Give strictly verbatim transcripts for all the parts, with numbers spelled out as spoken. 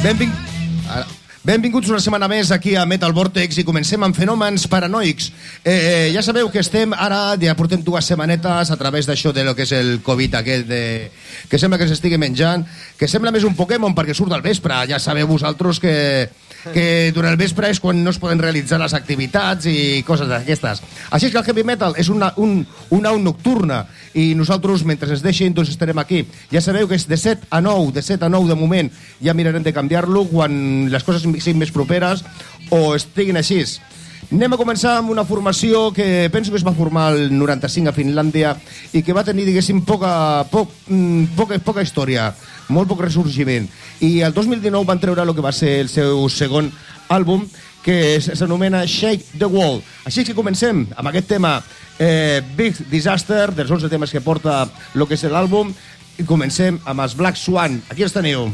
Benving... Benvinguts una setmana més aquí a Metal Vortex i comencem amb fenòmens paranoics. Eh, ja sabeu que estem ara, ja portem dues setmanetes a través d'això de lo que és el Covid aquest, de... que sembla que s'estigui menjant, que sembla més un Pokémon perquè surt al vespre. Ja sabeu vosaltres que, que durant el vespre és quan no es poden realitzar les activitats i coses d'aquestes. Així que el heavy metal és una, un, una au nocturna i nosaltres, mentre es deixin, doncs estarem aquí. Ja sabeu que és de set a nou, de set a nou de moment, ja mirarem de canviar-lo quan les coses siguin més properes o estiguin així. Anem a començar amb una formació que penso que es va formar el noranta-cinc a Finlàndia i que va tenir, diguéssim, poca, poc, poca, poca història, molt poc ressorgiment. I el dos mil dinou van treure el que va ser el seu segon àlbum, que s'anomena Shake the Wall. Així que comencem amb aquest tema eh, Big Disaster, dels onze temes que porta el que és l'àlbum, i comencem amb els Black Swan. Aquí els teniu.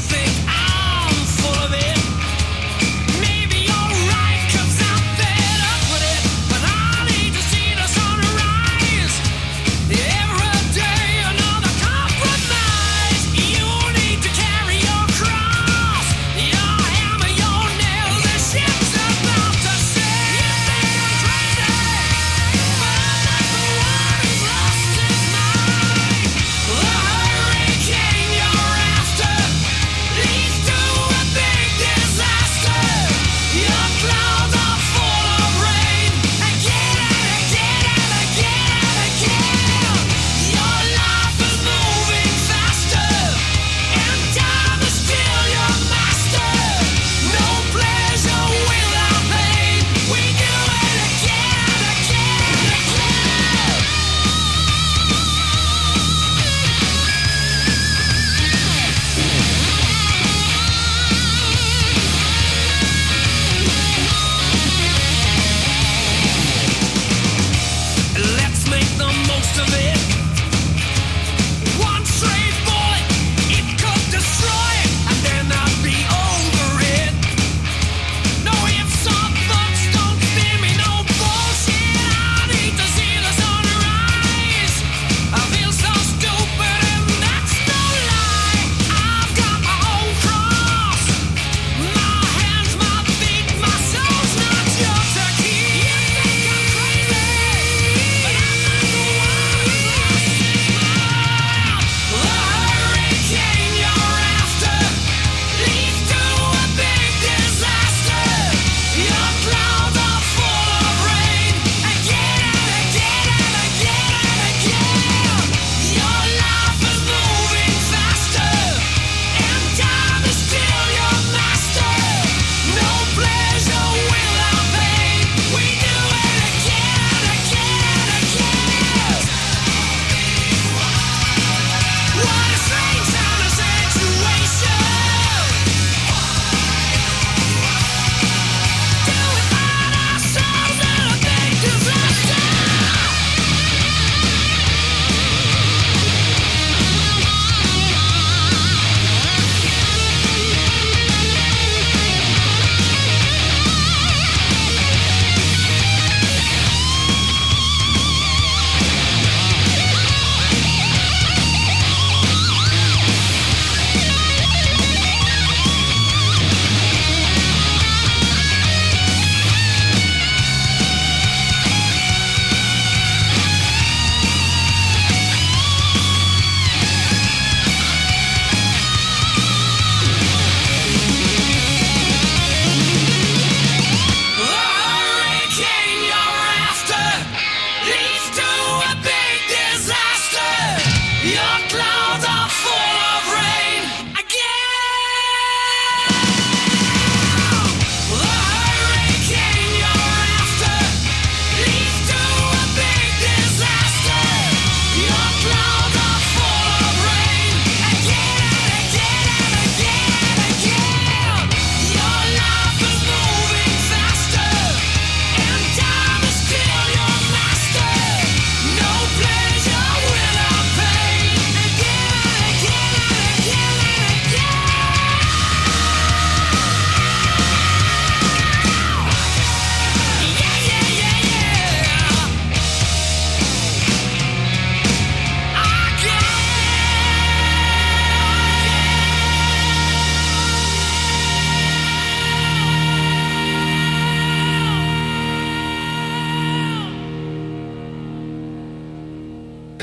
Maybe you're right, 'cause I'm fed up.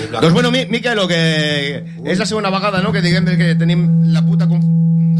Doncs bueno, Miquel, que és la segona vegada, no?, que diguem que tenim la puta... Conf...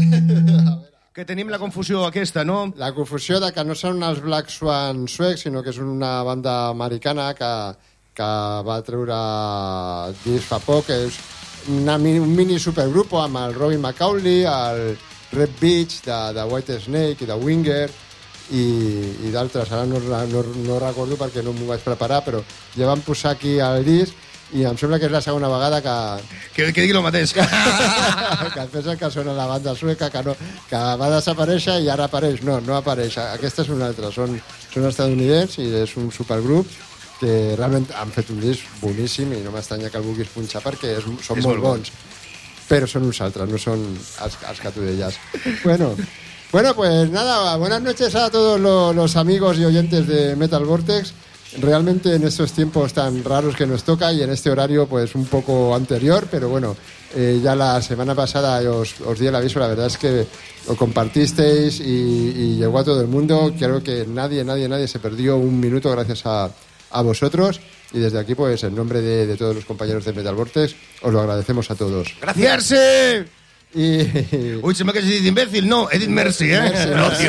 que tenim la confusió aquesta, no? La confusió de que no són els Black Swan suecs, sinó que és una banda americana que, que va treure disc fa poc, que és una, un mini supergrup amb el Robin McAuley, el Red Beach, de, de White Snake i de Winger, i, i d'altres. Ara no, no, no recordo perquè no m'ho vaig preparar, però ja van posar aquí el disc i em sembla que és la segona vegada que... Que, que digui el mateix. Que, que pensa que sona la banda sueca, que, no, que va desaparèixer i ara apareix. No, no apareix. Aquesta és una altra. Són, són estadounidencs i és un supergrup que realment han fet un disc boníssim i no m'estranya que el vulguis punxar perquè és, són és molt, molt bons. Però són uns altres, no són els, els que tu deies. Bueno, bueno, pues nada, buenas noches a todos los, los amigos y oyentes de Metal Vortex. Realmente en estos tiempos tan raros que nos toca y en este horario pues un poco anterior, pero bueno, eh, ya la semana pasada os, os di el aviso, la verdad es que lo compartisteis y, y llegó a todo el mundo. Creo que nadie, nadie, nadie se perdió un minuto gracias a, a vosotros y desde aquí pues en nombre de, de todos los compañeros de Metal Vortex os lo agradecemos a todos. ¡Gracias! Y... Uy, se me ha quedado imbécil, no, Edith Mercy, ¿eh? Mercy, Mercy.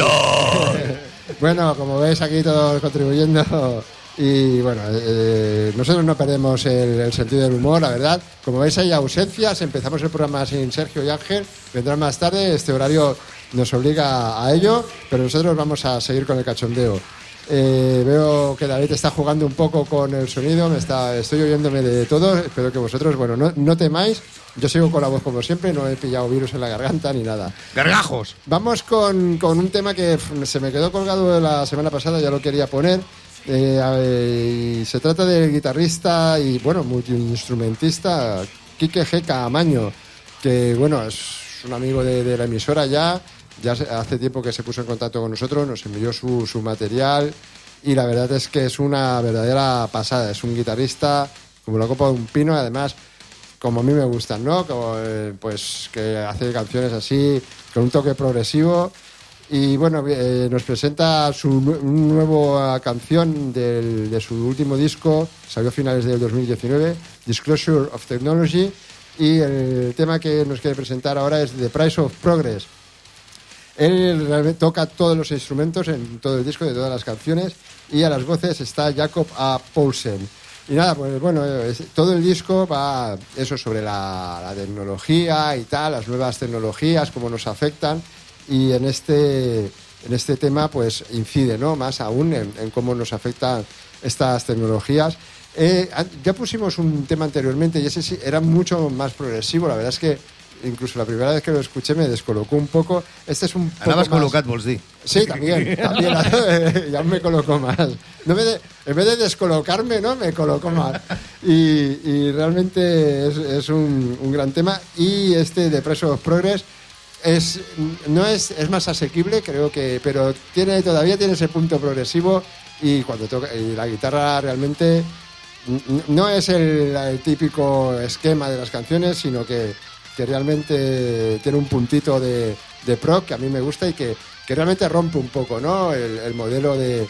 Bueno, como veis aquí todos contribuyendo... Y bueno, eh, nosotros no perdemos el, el sentido del humor, la verdad. Como veis hay ausencias, empezamos el programa sin Sergio y Ángel, vendrán más tarde, este horario nos obliga a ello, pero nosotros vamos a seguir con el cachondeo. Eh, veo que David está jugando un poco con el sonido, me está, estoy oyéndome de todo, espero que vosotros, bueno, no, no temáis, yo sigo con la voz como siempre, no he pillado virus en la garganta ni nada. ¡Gargajos! Vamos con, con un tema que se me quedó colgado la semana pasada, ya lo quería poner. Eh, eh, se trata del guitarrista y bueno, multiinstrumentista Quique G. Caamaño, que bueno, es un amigo de, de la emisora ya, ya hace tiempo que se puso en contacto con nosotros, nos envió su, su material y la verdad es que es una verdadera pasada, es un guitarrista como la copa de un pino, además como a mí me gustan, ¿no? Como, eh, pues que hace canciones así con un toque progresivo. Y bueno, eh, nos presenta su un nueva canción del, de su último disco, salió a finales del dos mil diecinueve, Disclosure of Technology, y el tema que nos quiere presentar ahora es The Price of Progress. Él realmente toca todos los instrumentos en todo el disco, de todas las canciones, y a las voces está Jacob A. Poulsen. Y nada, pues bueno, es, todo el disco va eso sobre la, la tecnología y tal, las nuevas tecnologías, cómo nos afectan. Y en este, en este tema pues incide, ¿no?, más aún en, en cómo nos afectan estas tecnologías. Eh, ya pusimos un tema anteriormente y ese sí era mucho más progresivo. La verdad es que incluso la primera vez que lo escuché me descolocó un poco. Este es un poco Anaves más... col·locat, vols dir? Sí, también, también ya me colocó más. No me de, en vez de descolocarme, ¿no?, me colocó más. Y, y realmente es, es un, un gran tema. Y este de Price of Progress es, no es, es más asequible, creo que, pero tiene todavía tiene ese punto progresivo y cuando toca y la guitarra realmente no es el, el típico esquema de las canciones, sino que, que realmente tiene un puntito de, de prog que a mí me gusta y que, que realmente rompe un poco, ¿no?, el, el modelo de,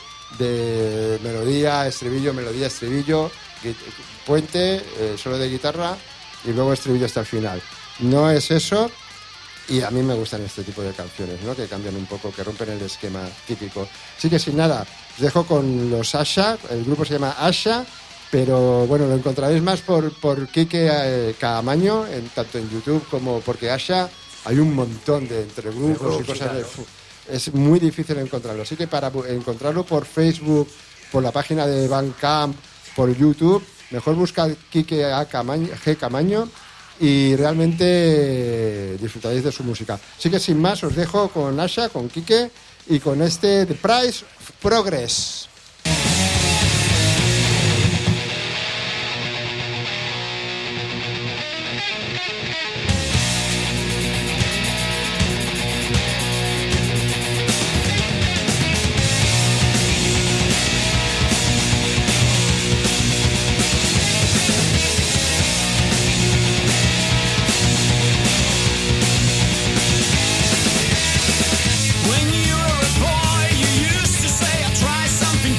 de melodía, estribillo, melodía, estribillo, puente, eh, solo de guitarra y luego estribillo hasta el final. No es eso. Y a mí me gustan este tipo de canciones, ¿no?, que cambian un poco, que rompen el esquema típico. Así que sin nada, os dejo con los Asha, el grupo se llama Asha, pero bueno, lo encontraréis más por, por Quique eh, Caamaño, en, tanto en YouTube como porque Asha hay un montón de entre grupos y cosas. De, es muy difícil encontrarlo, así que para encontrarlo por Facebook, por la página de Bandcamp, por YouTube, mejor busca Quique G. Caamaño y realmente disfrutaréis de su música. Así que sin más os dejo con Asha, con Quique y con este The Price of Progress. When you were a boy, you used to say, I try something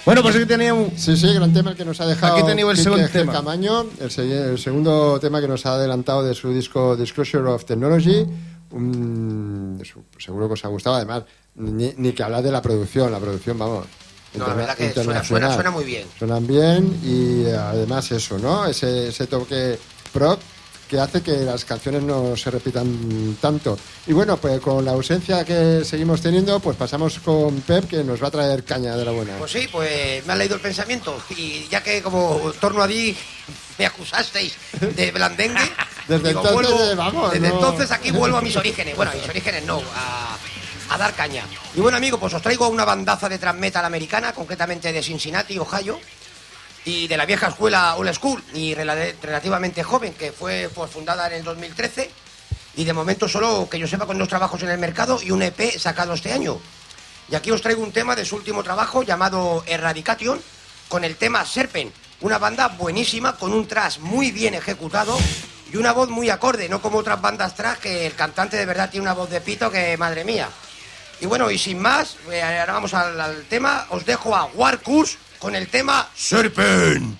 Bueno, pues aquí teníeu... Sí, sí, gran tema el que nos ha dejado Aquí teniu el Quique segon G. tema. Camaño, el, se- el segundo tema que nos ha adelantado de su disco Disclosure of Technology. Un- su- seguro que os ha gustado, además, ni, ni que hablar de la producción, la producción, vamos. No, la verdad que suena, internacional. suena, suena muy bien. Suenan bien y eh, además eso, ¿no? Ese, ese toque prog que hace que las canciones no se repitan tanto. Y bueno, pues con la ausencia que seguimos teniendo, pues pasamos con Pep, que nos va a traer caña de la buena. Pues sí, pues me han leído el pensamiento. Y ya que como torno a ti me acusasteis de blandengue, Desde digo, entonces, vuelvo- eh, vamos, desde no. entonces aquí vuelvo a mis orígenes. Bueno, a mis orígenes no, a, a dar caña. Y bueno, amigo, pues os traigo una bandaza de thrash metal americana, concretamente de Cincinnati, Ohio, y de la vieja escuela Old School, y rela- relativamente joven, que fue pues, fundada en el dos mil trece, y de momento solo, que yo sepa, con dos trabajos en el mercado y un E P sacado este año. Y aquí os traigo un tema de su último trabajo llamado Eradication, con el tema Serpent, una banda buenísima, con un thrash muy bien ejecutado y una voz muy acorde, no como otras bandas thrash que el cantante de verdad tiene una voz de pito que madre mía. Y bueno, y sin más, eh, ahora vamos al, al tema, os dejo a War Curse con el tema Serpent.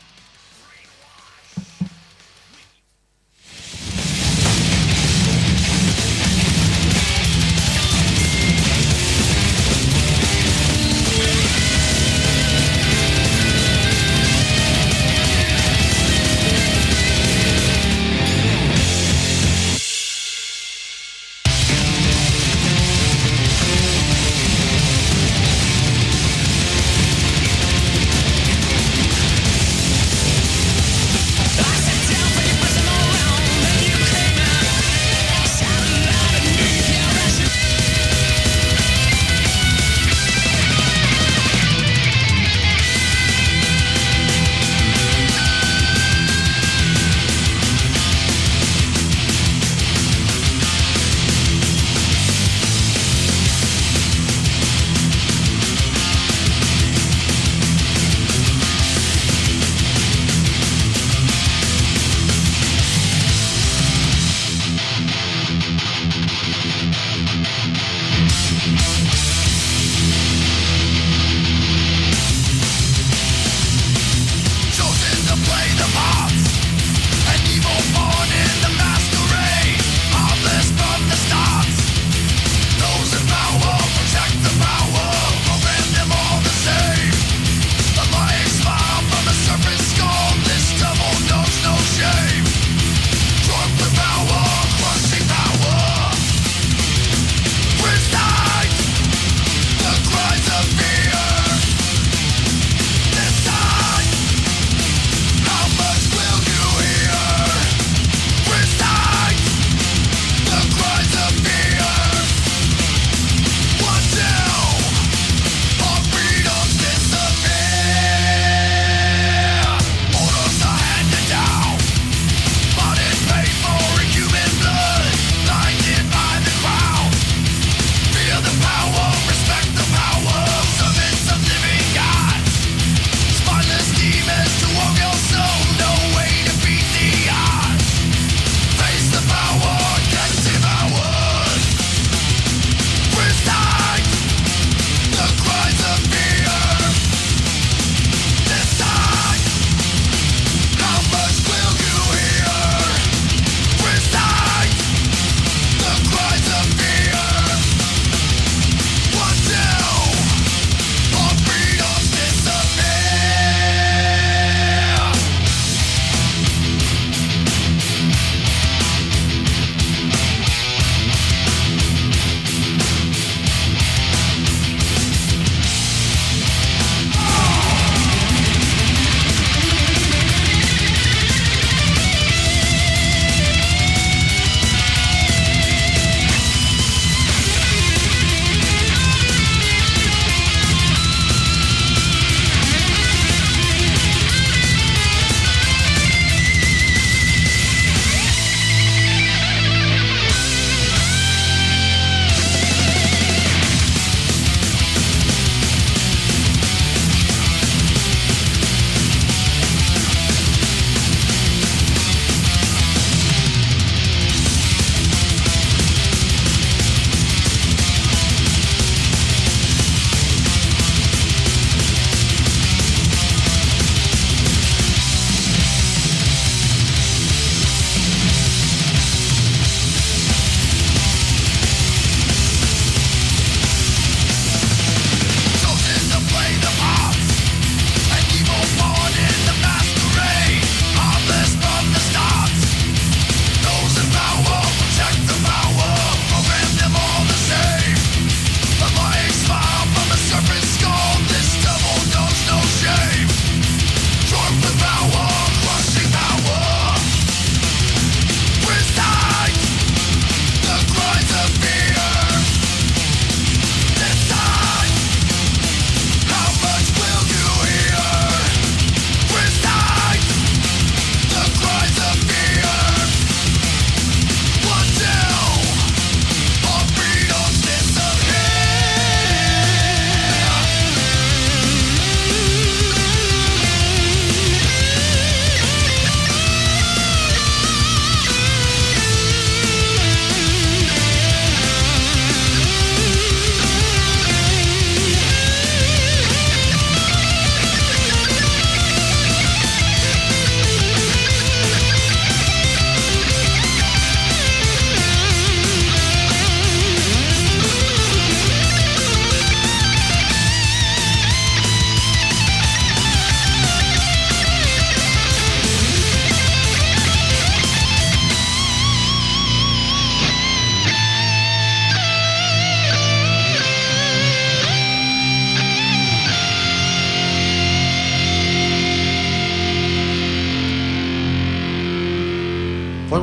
Serpent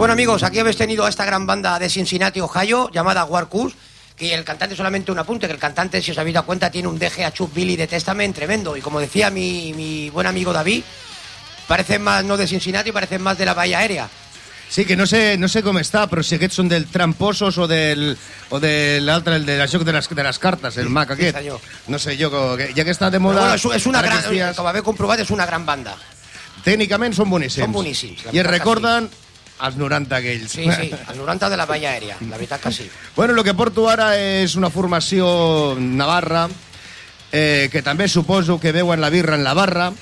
bueno, amigos, aquí habéis tenido a esta gran banda de Cincinnati, Ohio, llamada Warcus, que el cantante, solamente un apunte, que el cantante, si os habéis dado cuenta, tiene un deje a Chuck Billy de Testament tremendo. Y como decía mi, mi buen amigo David, parecen más no de Cincinnati, parecen más de la Bahía Aérea. Sí, que no sé, no sé com està, però si aquests són del Tramposos o del o de l'altre, el de la joc de les, de les cartes, el Mac aquest. Sí, no sé jo, que, ja que està de moda... Però bueno, és, és una gran, dies, com haver comprovat, és una gran banda. Tècnicament són boníssims. Són boníssims. I es recorden als noranta aquells. Sí, sí, als noranta de la Bahía Aèria, la veritat que sí. Bueno, el que porto ara és una formació navarra, eh, que també suposo que veuen la birra en la barra,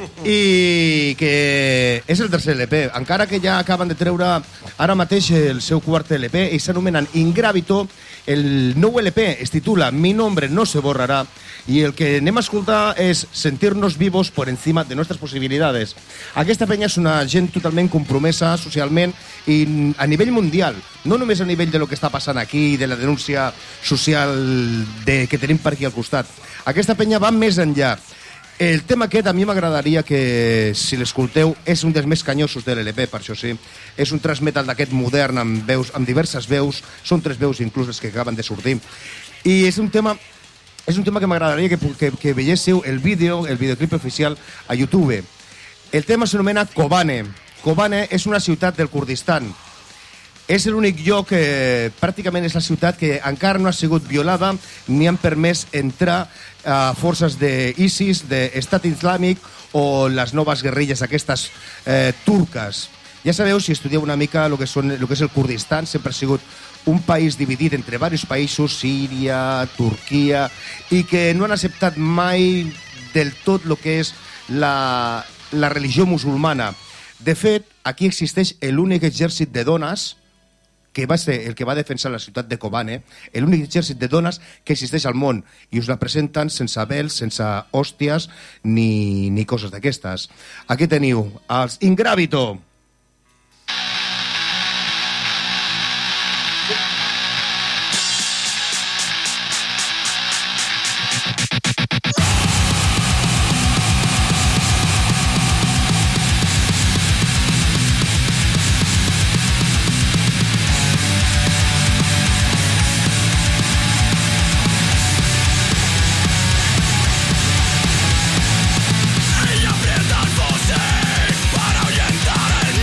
i que és el tercer L P, encara que ja acaben de treure ara mateix el seu quart L P i s'anomenen Ingravito. El nou L P es titula Mi nombre no se borrará i el que anem a escoltar és Sentirnos vivos por encima de nuestras posibilidades. Aquesta penya és una gent totalment compromesa socialment i a nivell mundial, no només a nivell de lo que està passant aquí, de la denúncia social de, que tenim per aquí al costat. Aquesta penya va més enllà. El tema aquest a mi m'agradaria que, si l'escolteu, és un dels més canyosos de l'L P, per això sí. És un thrash metal d'aquest modern, amb, veus, amb diverses veus, són tres veus inclús les que acaben de sortir. I és un tema, és un tema que m'agradaria que, que, que veiéssiu el vídeo, el videoclip oficial a YouTube. El tema s'anomena Kobane. Kobane és una ciutat del Kurdistan. És l'únic lloc, eh, pràcticament és la ciutat que encara no ha sigut violada ni han permès entrar a forces d'ISIS, d'Estat Islàmic o les noves guerrilles aquestes eh, turques. Ja sabeu, si estudieu una mica el que, són, el que és el Kurdistan, sempre ha sigut un país dividit entre diversos països, Síria, Turquia, i que no han acceptat mai del tot el que és la, la religió musulmana. De fet, aquí existeix l'únic exèrcit de dones que va ser el que va defensar la ciutat de Kobane, l'únic exèrcit de dones que existeix al món, i us la presenten sense vels, sense hòsties, ni, ni coses d'aquestes. Aquí teniu els Ingravito. Ella aprieta el fusil para ahuyentar el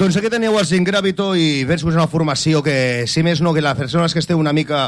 Doncs aquí teníeu el Singravito i penso que és una formació que, si més no, que les persones que esteu una mica...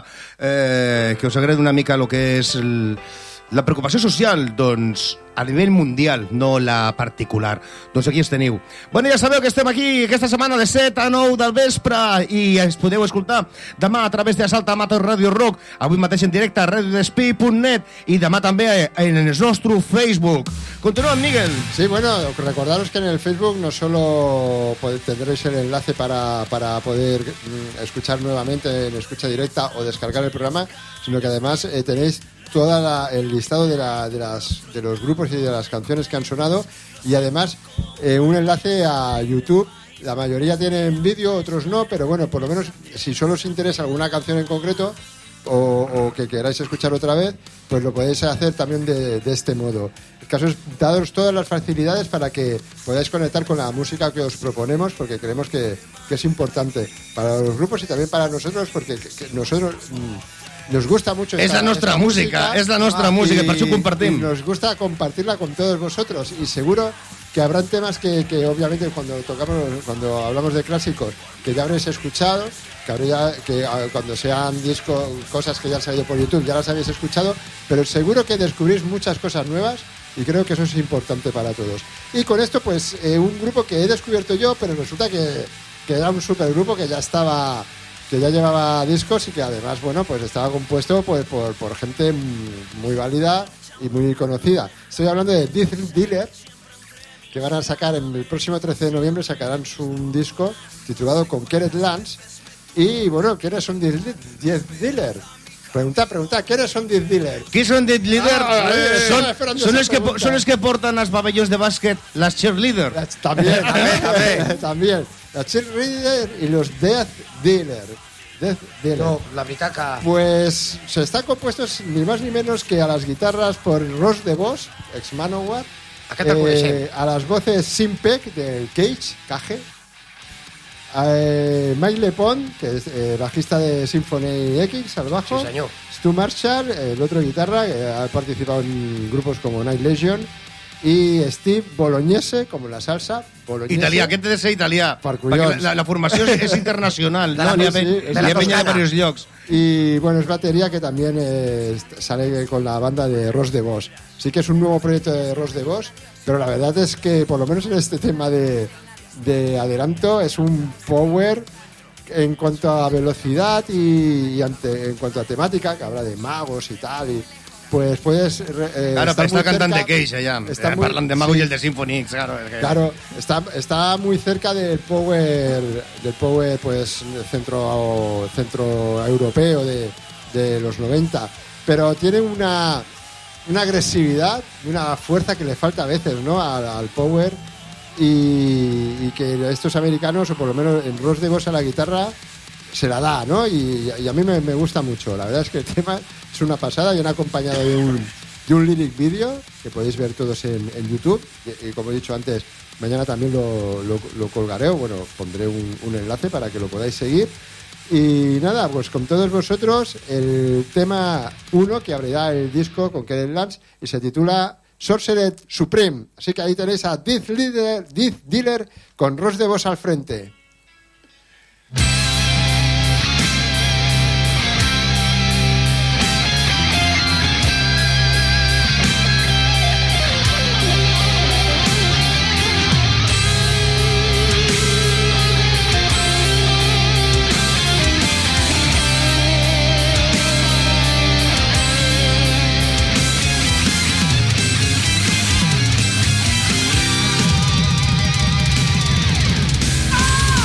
Eh, que us agrada una mica el que és el, la preocupació social, doncs, a nivell mundial, no la particular. Doncs aquí els teniu. Bueno, ja sabeu que estem aquí aquesta setmana de set a nou del vespre i es podeu escoltar demà a través de Assalta Amateur Radio Rock, avui mateix en directe a radio despí punt net i demà també en el nostre Facebook. Continuem, Miguel. Sí, bueno, recordaros que en el Facebook no solo tendréis el enlace para, para poder escuchar nuevamente en escucha directa o descargar el programa, sino que además eh, tenéis todo el listado de, la, de, las, de los grupos y de las canciones que han sonado y además eh, un enlace a YouTube. La mayoría tienen vídeo, otros no, pero bueno, por lo menos si solo os interesa alguna canción en concreto o, o que queráis escuchar otra vez, pues lo podéis hacer también de, de este modo. El caso es daros todas las facilidades para que podáis conectar con la música que os proponemos, porque creemos que, que es importante para los grupos y también para nosotros, porque que, que nosotros... Mmm, nos gusta mucho és esta, la nostra música, música, és la nostra ah, música, y, per això compartim. Y nos gusta compartirla con todos vosotros y seguro que habrán temas que, que obviamente cuando tocamos, cuando hablamos de clásicos, que ya habréis escuchado, que, habría, que cuando sean discos, cosas que ya han salido por YouTube, ya las habéis escuchado, pero seguro que descubrís muchas cosas nuevas y creo que eso es importante para todos. Y con esto, pues, eh, un grupo que he descubierto yo, pero resulta que, que era un supergrupo que ya estaba... que ya llevaba discos y que además, bueno, pues estaba compuesto pues, por, por gente muy válida y muy conocida. Estoy hablando de Death Dealer, que van a sacar en el próximo trece de noviembre, sacarán un disco titulado Conquered Lands. Y bueno, ¿quiénes son Death Dealer? Pregunta, pregunta, ¿quiénes son Death Dealer? ¿Qué son Death Dealer? Ah, eh, son, son, los que, son los que portan los pabellones de básquet, las cheerleaders. También, también, también. La cheerleader y los Death Dealer. Death Dealer. No, la britaca. Pues se están compuestos ni más ni menos que a las guitarras por Ross DeVos, ex Manowar. ¿A qué te acuerdas? Eh, a las voces Sim Peck del Cage, Cage. Eh, Mike LePond, que es eh, bajista de Symphony X, al bajo. Sí, señor. Stu Marshall, el otro guitarra, que ha participado en grupos como Night Legion. Y Steve Bolognese, como la salsa. Bolognese. Italià, aquest de ser italià. Per collons. La, la formació és, és internacional, no? N'hi ha, sí, sí, ha penya de varios llocs. Y bueno, es batería que también eh, sale con la banda de Ross DeVos. Sí que es un nuevo proyecto de Ross DeVos, pero la verdad es que por lo menos en este tema de, de adelanto es un power en cuanto a velocidad y, y ante, en cuanto a temática, que habla de magos y tal, y pues puedes... Eh, claro, pero está cantante cerca, Cage allá. Está eh, muy, parlan de Mago sí. y el de Symphony X, claro. Es que... Claro, está, está muy cerca del power, del power pues centro, centro europeo de, de los noventa, pero tiene una, una agresividad y una fuerza que le falta a veces, ¿no? Al, al power y, y que estos americanos, o por lo menos en Ross DeVos a la guitarra, se la da, ¿no? Y, y a mí me, me gusta mucho. La verdad es que el tema es una pasada y han acompañado de un, de un lyric video que podéis ver todos en, en YouTube. Y, y como he dicho antes, mañana también lo, lo, lo colgaré, o bueno, pondré un, un enlace para que lo podáis seguir. Y nada, pues con todos vosotros, el tema uno que abrirá el disco con Conquered Lands y se titula Sorcerer Supreme. Así que ahí tenéis a Death Dealer, Death Dealer con Ross DeVos al frente. Ah!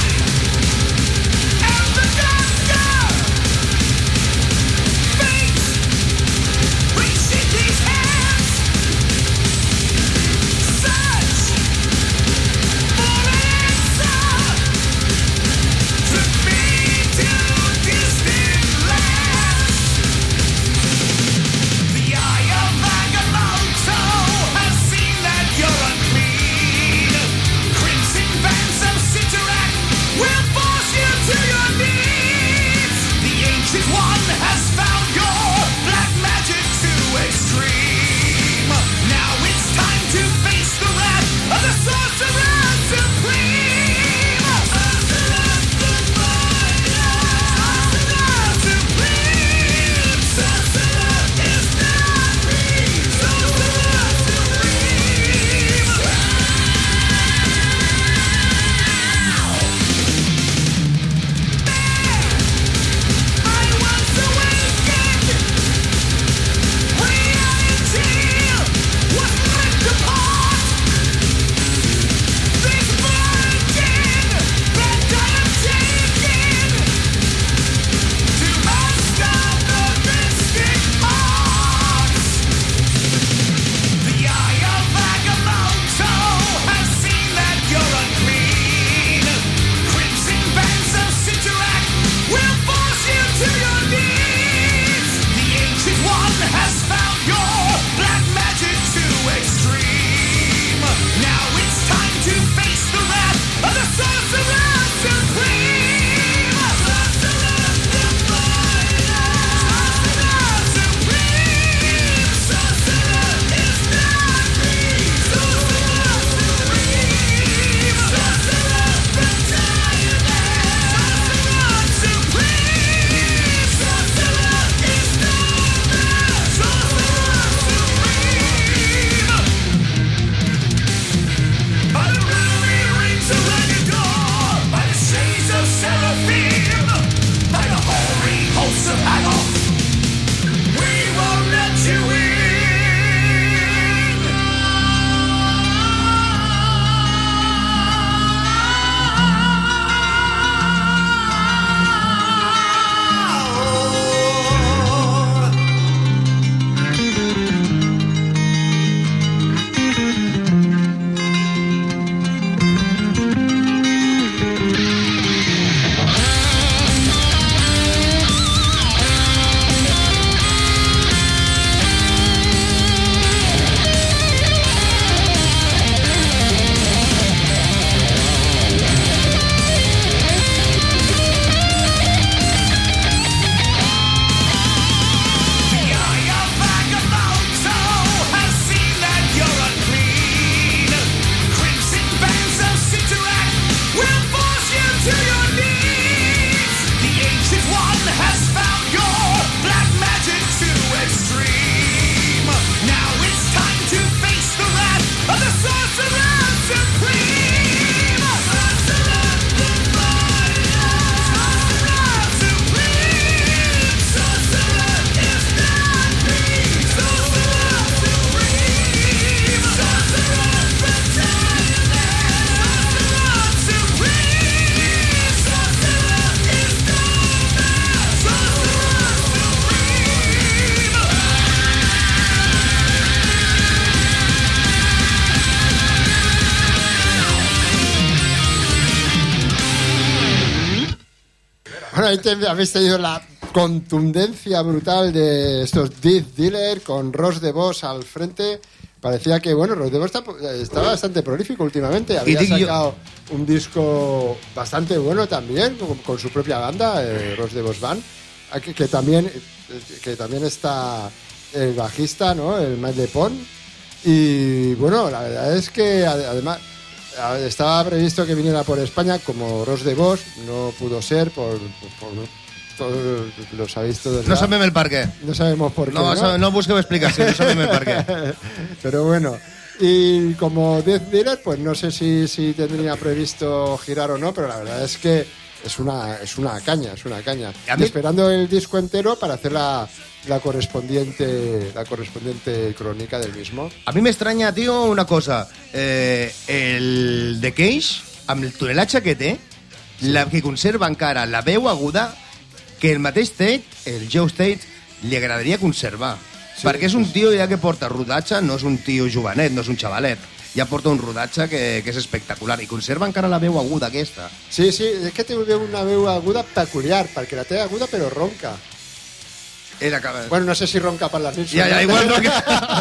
últimamente habéis tenido la contundencia brutal de estos Death Dealer con Ross de Vos al frente. Parecía que, bueno, Ross de Vos está, está bastante prolífico últimamente. Había sacado un disco bastante bueno también, con, con su propia banda, eh, Ross de Vos Band, que, que, también, que también está el bajista, ¿no? El Matt Lepon. Y, bueno, la verdad es que, además, estaba previsto que viniera por España como Ross de Vos, no pudo ser por... por, por todos lo sabéis todos. No sabemos el por qué. No sabemos por qué. No, no, no busqueu explicació, no sabemos el por qué. Pero bueno, y como Death Dealer, pues no sé si, si tendría previsto girar o no, pero la verdad es que es una, es una caña, es una caña. Mí... Esperando el disco entero para hacer la, la correspondiente la correspondiente crónica del mismo. A mí me extraña, tío, una cosa. Eh, el The Cage, amb el tunelatge que té, sí. la que conserva encara la veu aguda, que el mateix Tate, el Joe Tate, li agradaria conservar. Sí, perquè és un tio ja que porta rodatge, no és un tio jovenet, no és un xavalet. Ja porta un rodatge que, que és espectacular i conserva encara la veu aguda aquesta. Sí, sí, és que té una veu aguda peculiar, perquè la té aguda però ronca. Era... Bueno, no sé si ronca per la nit. Ja, ja, igual ronca.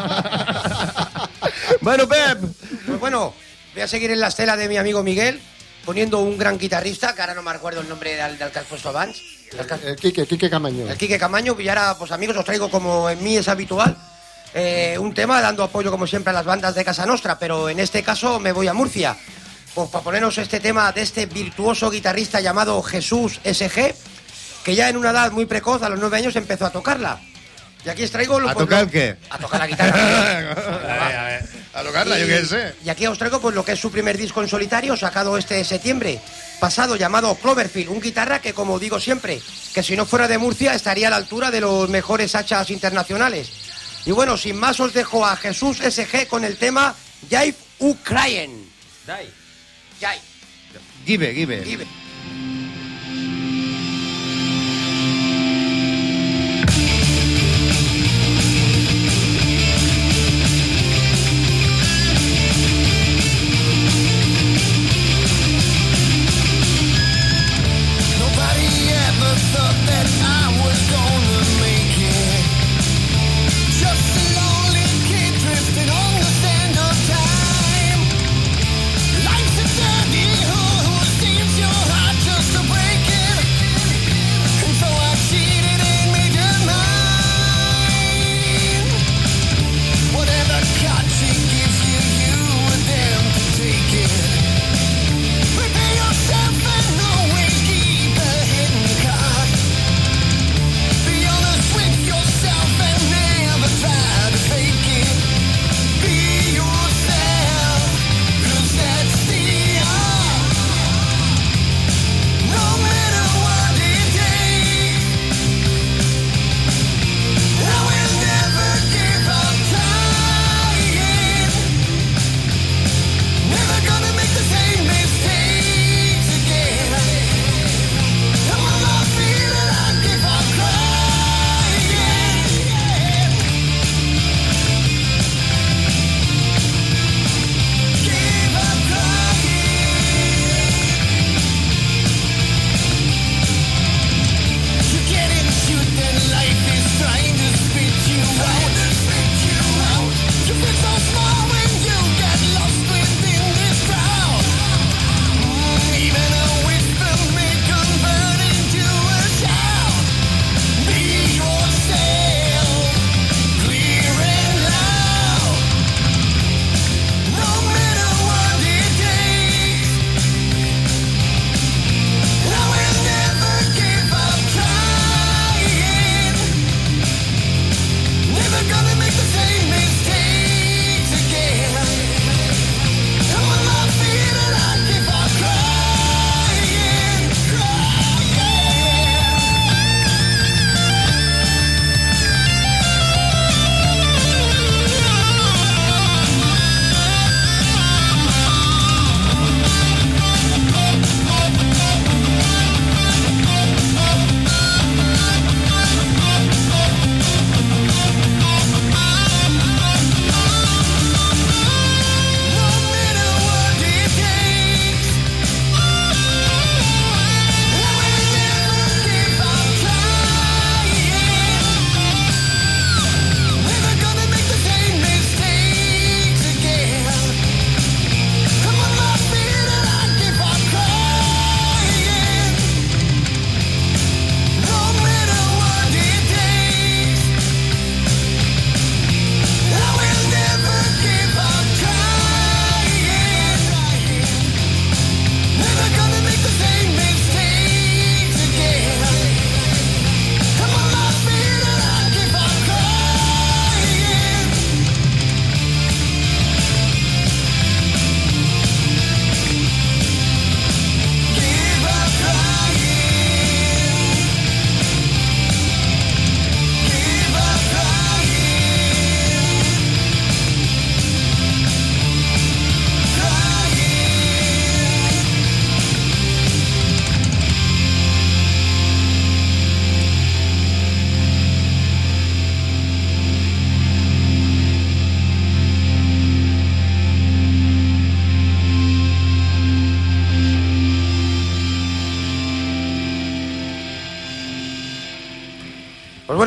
Bueno, Pep. Pues bueno, voy a seguir en la estela de mi amigo Miguel, poniendo un gran guitarrista, que ahora no me acuerdo el nombre del, del que has puesto abans. El, el Quique, Quique Camaño. El Quique Camaño, y ahora, pues amigos, os traigo, como en mí es habitual, eh, un tema dando apoyo, como siempre, a las bandas de Casa Nostra, pero en este caso me voy a Murcia, pues para ponernos este tema de este virtuoso guitarrista llamado Jesús S G, que ya en una edad muy precoz, a los nueve años, empezó a tocarla. Y aquí os traigo... ¿A pues, tocar lo, qué? A tocar la guitarra. a, ver, a, ver. a tocarla, y, yo qué sé. Y aquí os traigo pues lo que es su primer disco en solitario, sacado este septiembre pasado, llamado Cloverfield, un guitarra que, como digo siempre, que si no fuera de Murcia estaría a la altura de los mejores hachas internacionales. Y bueno, sin más os dejo a Jesús S G con el tema Jive Ukraine. Dai. Jive. Give, give. Give.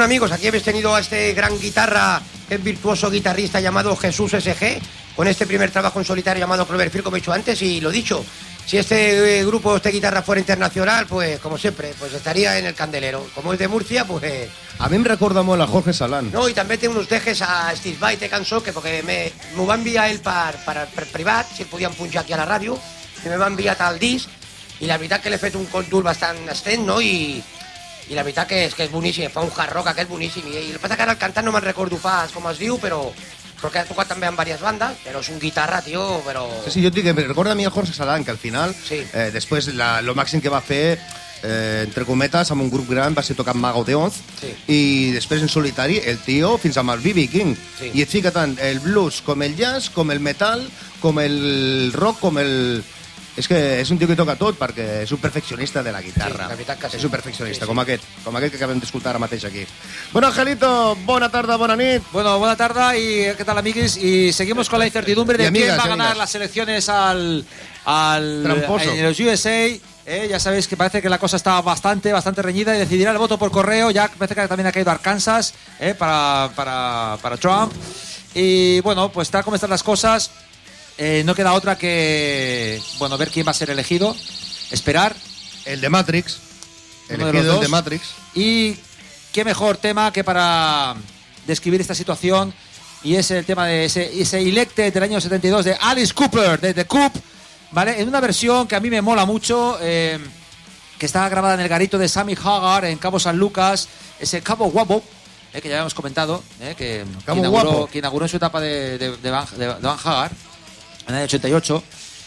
bueno, amigos, aquí habéis tenido a este gran guitarra, que es virtuoso guitarrista llamado Jesús S G, con este primer trabajo en solitario llamado Cloverfield, como he dicho antes, y lo dicho, si este eh, grupo, este guitarra fuera internacional, pues como siempre, pues estaría en el candelero. Como es de Murcia, pues... Eh... A mí me recuerda molt a Jorge Salán. No, i també té uns dejes a Steve Vai, té cançó, que perquè m'ho va enviar ell per, per, per privat, si el podíem punxar aquí a la ràdio, que me va enviar tal disc, i la veritat que l'he fet un contour bastant extens, no?, i, i la veritat que és, que és boníssim, fa un hard rock aquest boníssim, i, i el que passa que ara el cantant no me'n recordo pas com es diu, però... porque ha tocado también en varias bandas, pero es un guitarra, tío, pero... Sí, sí, yo te digo, me recuerda a mí a Jorge Salán, que al final, sí. eh, després, la, lo màxim que va fer, eh, entre cometes, amb un grup gran, va ser tocar Mago de Oz, sí. i després en solitari, el tio, fins amb el B B King. Sí. I et fica tant el blues, com el jazz, com el metal, com el rock, com el... És que és un tio que toca tot, perquè és un perfeccionista de la guitarra. Sí, la veritat que sí. És un perfeccionista, sí, sí. com aquest, com aquest que acabem d'escoltar ara mateix aquí. Bueno, Angelito, bona tarda, bona nit. Bueno, buena tarde y ¿qué tal, amiguis? Y seguimos con la incertidumbre de amigas, quién va a ganar amigas. las elecciones al, al Tramposo. en los U S A. Eh, ya sabéis que parece que la cosa está bastante, bastante reñida y decidirá el voto por correo. Ya parece que también ha caído Arkansas eh, para, para, para Trump. Y bueno, pues tal como están las cosas, eh, no queda otra que bueno ver quién va a ser elegido, esperar. El de Matrix. Uno de Elegido los el dos. de Matrix. Y qué mejor tema que para describir esta situación, y es el tema de ese, ese Elected del año setenta y dos de Alice Cooper, de The Coop, ¿vale? En una versión que a mí me mola mucho, eh, que está grabada en el garito de Sammy Hagar en Cabo San Lucas, ese Cabo Guapo, eh, que ya habíamos comentado, eh, que, Cabo que, inauguró, Guapo. que inauguró en su etapa de, de, de, Van, de, de Van Hagar en el año ochenta y ocho.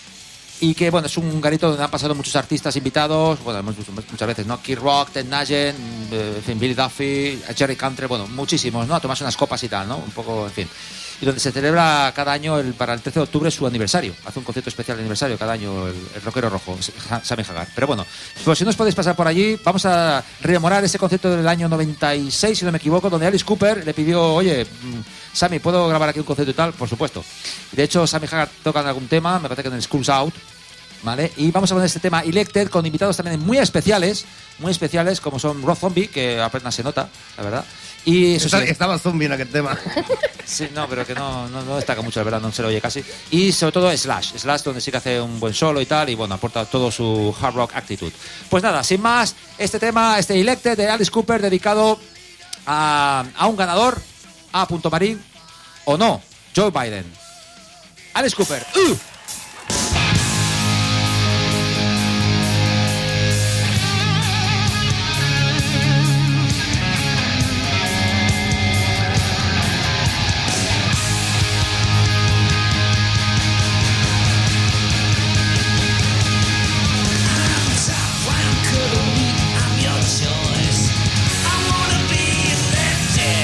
Y que, bueno, es un garito donde han pasado muchos artistas invitados, bueno, hemos visto muchas veces, ¿no? Kid Rock, Ted Nugent, eh, en fin, Billy Duffy, Jerry Cantrell, bueno, muchísimos, ¿no? A tomarse unas copas y tal, ¿no? Un poco, en fin. Y donde se celebra cada año, el, para el trece de octubre, su aniversario. Hace un concierto especial de aniversario cada año, el, el rockero rojo, Sammy Hagar. Pero bueno, pues si no os podéis pasar por allí, vamos a rememorar ese concierto del año noventa y seis, si no me equivoco, donde Alice Cooper le pidió, oye, Sammy, ¿puedo grabar aquí un concierto y tal? Por supuesto. Y de hecho, Sammy Hagar toca en algún tema, me parece que en el Schools Out, ¿vale? Y vamos a poner este tema Elected con invitados también muy especiales, muy especiales, como son Rob Zombie, que apenas se nota, la verdad. Y eso Está, sí, estaba zombie en aquel tema. sí, no, pero que no, no, no destaca mucho, la verdad, no se lo oye casi. Y sobre todo Slash, Slash donde sí que hace un buen solo y tal, y bueno, aporta todo su hard rock actitud. Pues nada, sin más, este tema, este Elected de Alice Cooper, dedicado a, a un ganador, a Punto Marín, o no, Joe Biden. Alice Cooper. ¡Uh!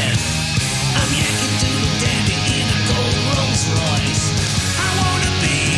I'm yanking doodle dandy in a gold Rolls Royce. I wanna be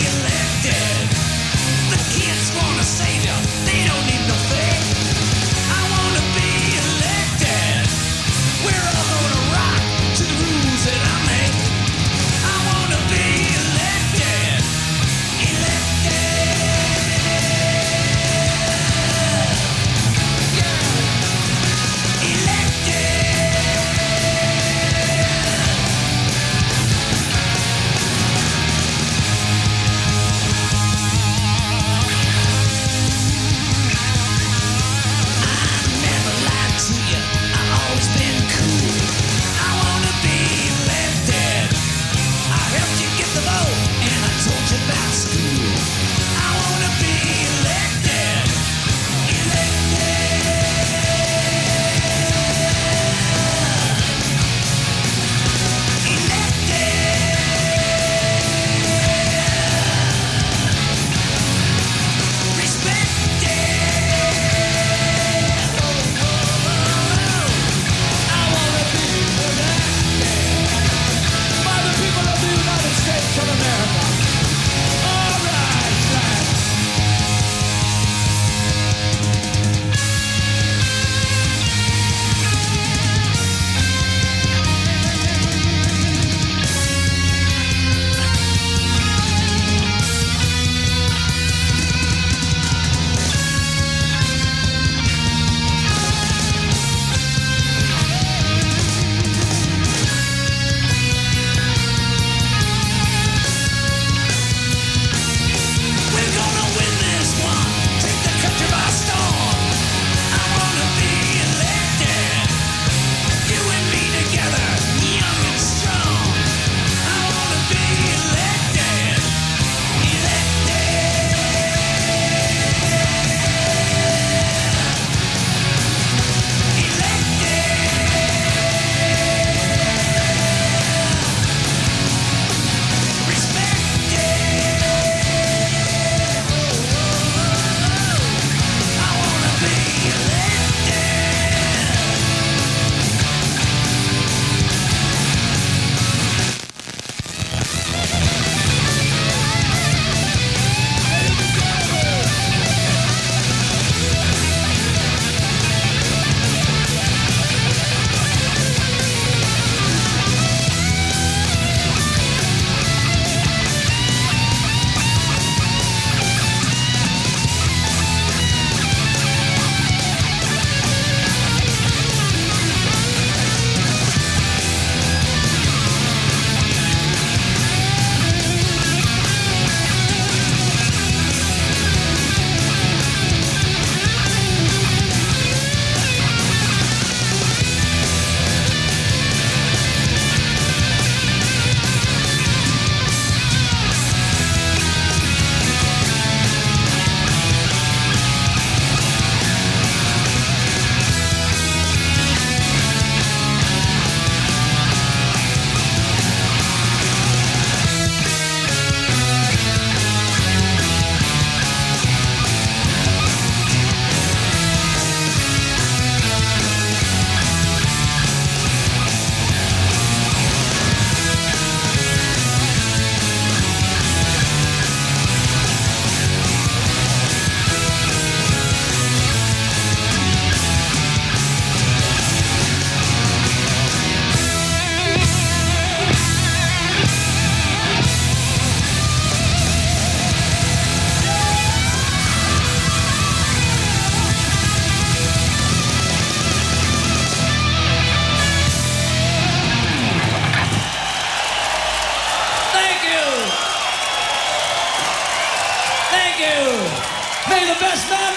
May the best man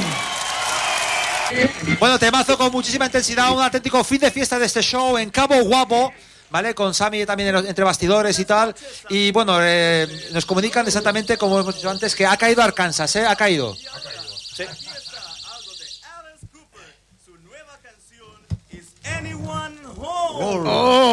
win. Bueno, temazo con muchísima intensidad, un auténtico fin de fiesta de este show en Cabo Guapo, ¿vale? Con Sammy también en los, entre bastidores y tal. Y bueno, eh, nos comunican exactamente, como hemos dicho antes, que ha caído Arkansas, ¿eh? Ha caído. Sí. Oh.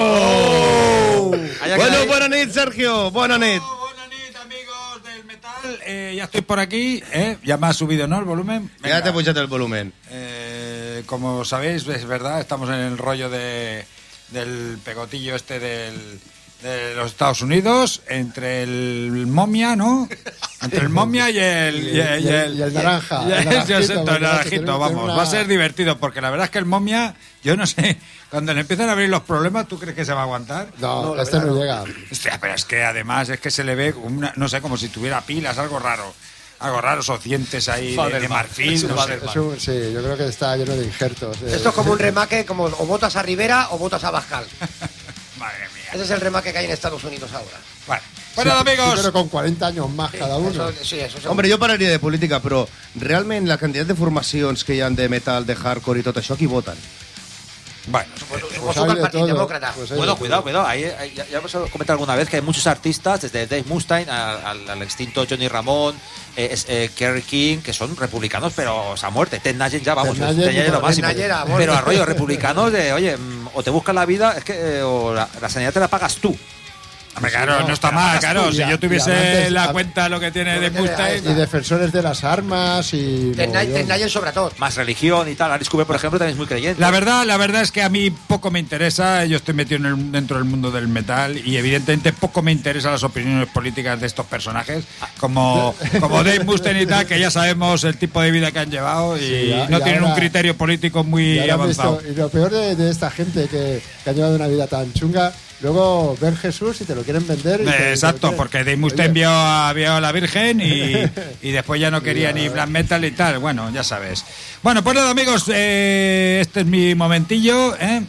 Oh. Bueno, buenas noches, Sergio. Buenas noches. Buenas noches, amigos del metal. Eh, ya estoy por aquí, ¿eh? Ya me ha subido, ¿no? El volumen. Venga. Ya te he puesto el volumen. Eh, como sabéis, es verdad, estamos en el rollo de, del pegotillo este del, de los Estados Unidos, entre el momia, ¿no? Entre el momia y el... Y el, y el, y el naranja. Y el, el naranjito, el naranjito, el naranjito, vamos. una... Va a ser divertido, porque la verdad es que el momia, yo no sé, cuando le empiezan a abrir los problemas, ¿tú crees que se va a aguantar? No, no este no, no llega. Hostia, pero es que además es que se le ve, una, no sé, como si tuviera pilas, algo raro. Algo raro, o dientes ahí de, de marfil, no sé. Es un, sí, yo creo que está lleno de injertos. Eh. Esto es como un remake, como o votas a Rivera o votas a Bascal. Madre mía. Ese es el remake que hay en Estados Unidos ahora. Bueno, bueno sí, amigos. Sí, pero con cuarenta años más cada uno. Eso, sí, eso Hombre, jo parlaria de política, però realment la quantitat de formacions que hi han de metal, de hardcore i tot això, qui voten? Bueno, pues, pues pues hay el Partido Demócrata. Pues bueno, cuidado, cuidado. Ahí, ahí, ya, ya hemos comentado alguna vez que hay muchos artistas, desde Dave Mustaine al, al, al extinto Johnny Ramón, eh, eh, Kerry King, que son republicanos, pero o sea, a muerte. Ted Nugent ya, vamos, Ted Nugent es lo máximo. Nugent, pero a rollo republicanos de, oye, o te buscas la vida, es que eh, o la, la sanidad te la pagas tú. Hombre, claro, no, no está mal, claro. Si yo tuviese antes, la cuenta lo que tiene de Mustaine. Y defensores de las armas y. Ted Nugent sobre todo. Más religión y tal. Alice Cooper, por ejemplo, también es muy creyente. La verdad, la verdad es que a mí poco me interesa. Yo estoy metido en el, dentro del mundo del metal y evidentemente poco me interesan las opiniones políticas de estos personajes, como, como Dave Mustaine y tal, que ya sabemos el tipo de vida que han llevado y, sí, ya, no y tienen ahora, un criterio político muy avanzado. Visto, y lo peor de, de esta gente que, que ha llevado una vida tan chunga. Luego ven Jesús y te lo quieren vender. Y te, Exacto, quieren... porque Dave Mustaine vio a, vio a la Virgen y, y después ya no quería ni black metal y tal. Bueno, ya sabes. Bueno, pues nada, amigos, eh, este es mi momentillo, ¿eh?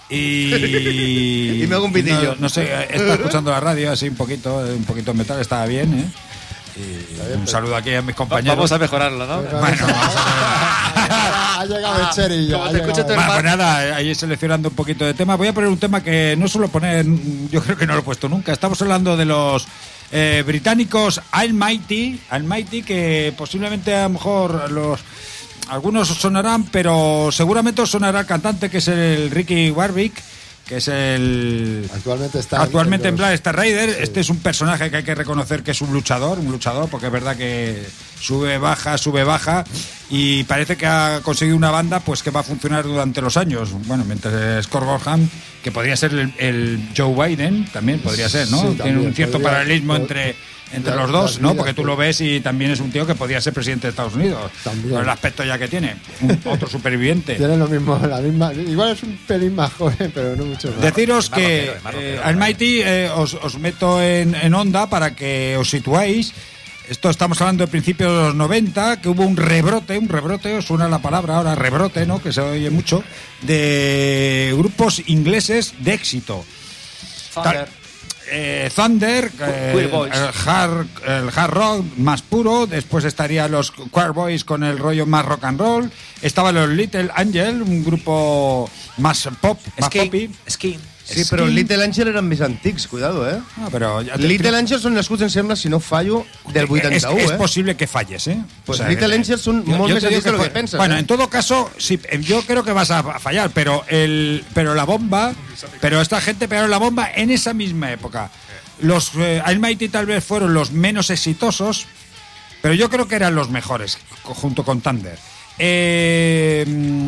Y, y me hago un pitillo. No, no sé, está escuchando la radio así un poquito, un poquito de metal, estaba bien, ¿eh? Y un saludo aquí a mis compañeros. Vamos a mejorarlo, ¿no? Bueno, vamos a ha llegado el Cherry ya. Como te escucho bueno, pues nada, ahí seleccionando un poquito de tema. Voy a poner un tema que no suelo poner, yo creo que no lo he puesto nunca. Estamos hablando de los eh, británicos Almighty, Almighty, que posiblemente a lo mejor los algunos sonarán, pero seguramente os sonará el cantante, que es el Ricky Warwick, que es el actualmente está actualmente en Black Star Rider. Sí. Este es un personaje que hay que reconocer que es un luchador, un luchador, porque es verdad que sube, baja, sube, baja, y parece que ha conseguido una banda pues que va a funcionar durante los años. Bueno, mientras Scott Gorham, que podría ser el, el Joe Biden, también podría ser, ¿no? Sí, tiene también, un cierto podría, paralelismo pod- entre entre la, los dos, ¿no? Porque tú lo ves y también es un tío que podría ser presidente de Estados Unidos. También. Con el aspecto ya que tiene. Un, otro superviviente. Tiene lo mismo, la misma. Igual es un pelín más joven, pero no mucho más. Deciros que eh, Almighty eh, os, os meto en, en onda para que os situéis. Esto estamos hablando de principios de los noventa, que hubo un rebrote, un rebrote, os suena la palabra ahora, rebrote, ¿no? Que se oye mucho, de grupos ingleses de éxito. Thunder. Eh, Thunder, eh, el, hard, el hard rock más puro. Después estarían los Choir Boys con el rollo más rock and roll. Estaban los Little Angel, un grupo más pop, más Skin. poppy. Skin. Sí, però Little Angel eren més antics, cuidado, eh? Ah, però ja Little Angel són nascuts, em sembla, si no fallo, del vuitanta-u, es, eh? Es posible que falles, ¿eh? Pues o sea, Little Angel son yo, molt yo més antics de lo que penses. Bueno, eh? en todo caso, sí, yo creo que vas a fallar, pero el, pero la bomba, pero esta gente pegaron la bomba en esa misma época. Los eh, Almighty tal vez fueron los menos exitosos, pero yo creo que eran los mejores, junto con Thunder. Eh,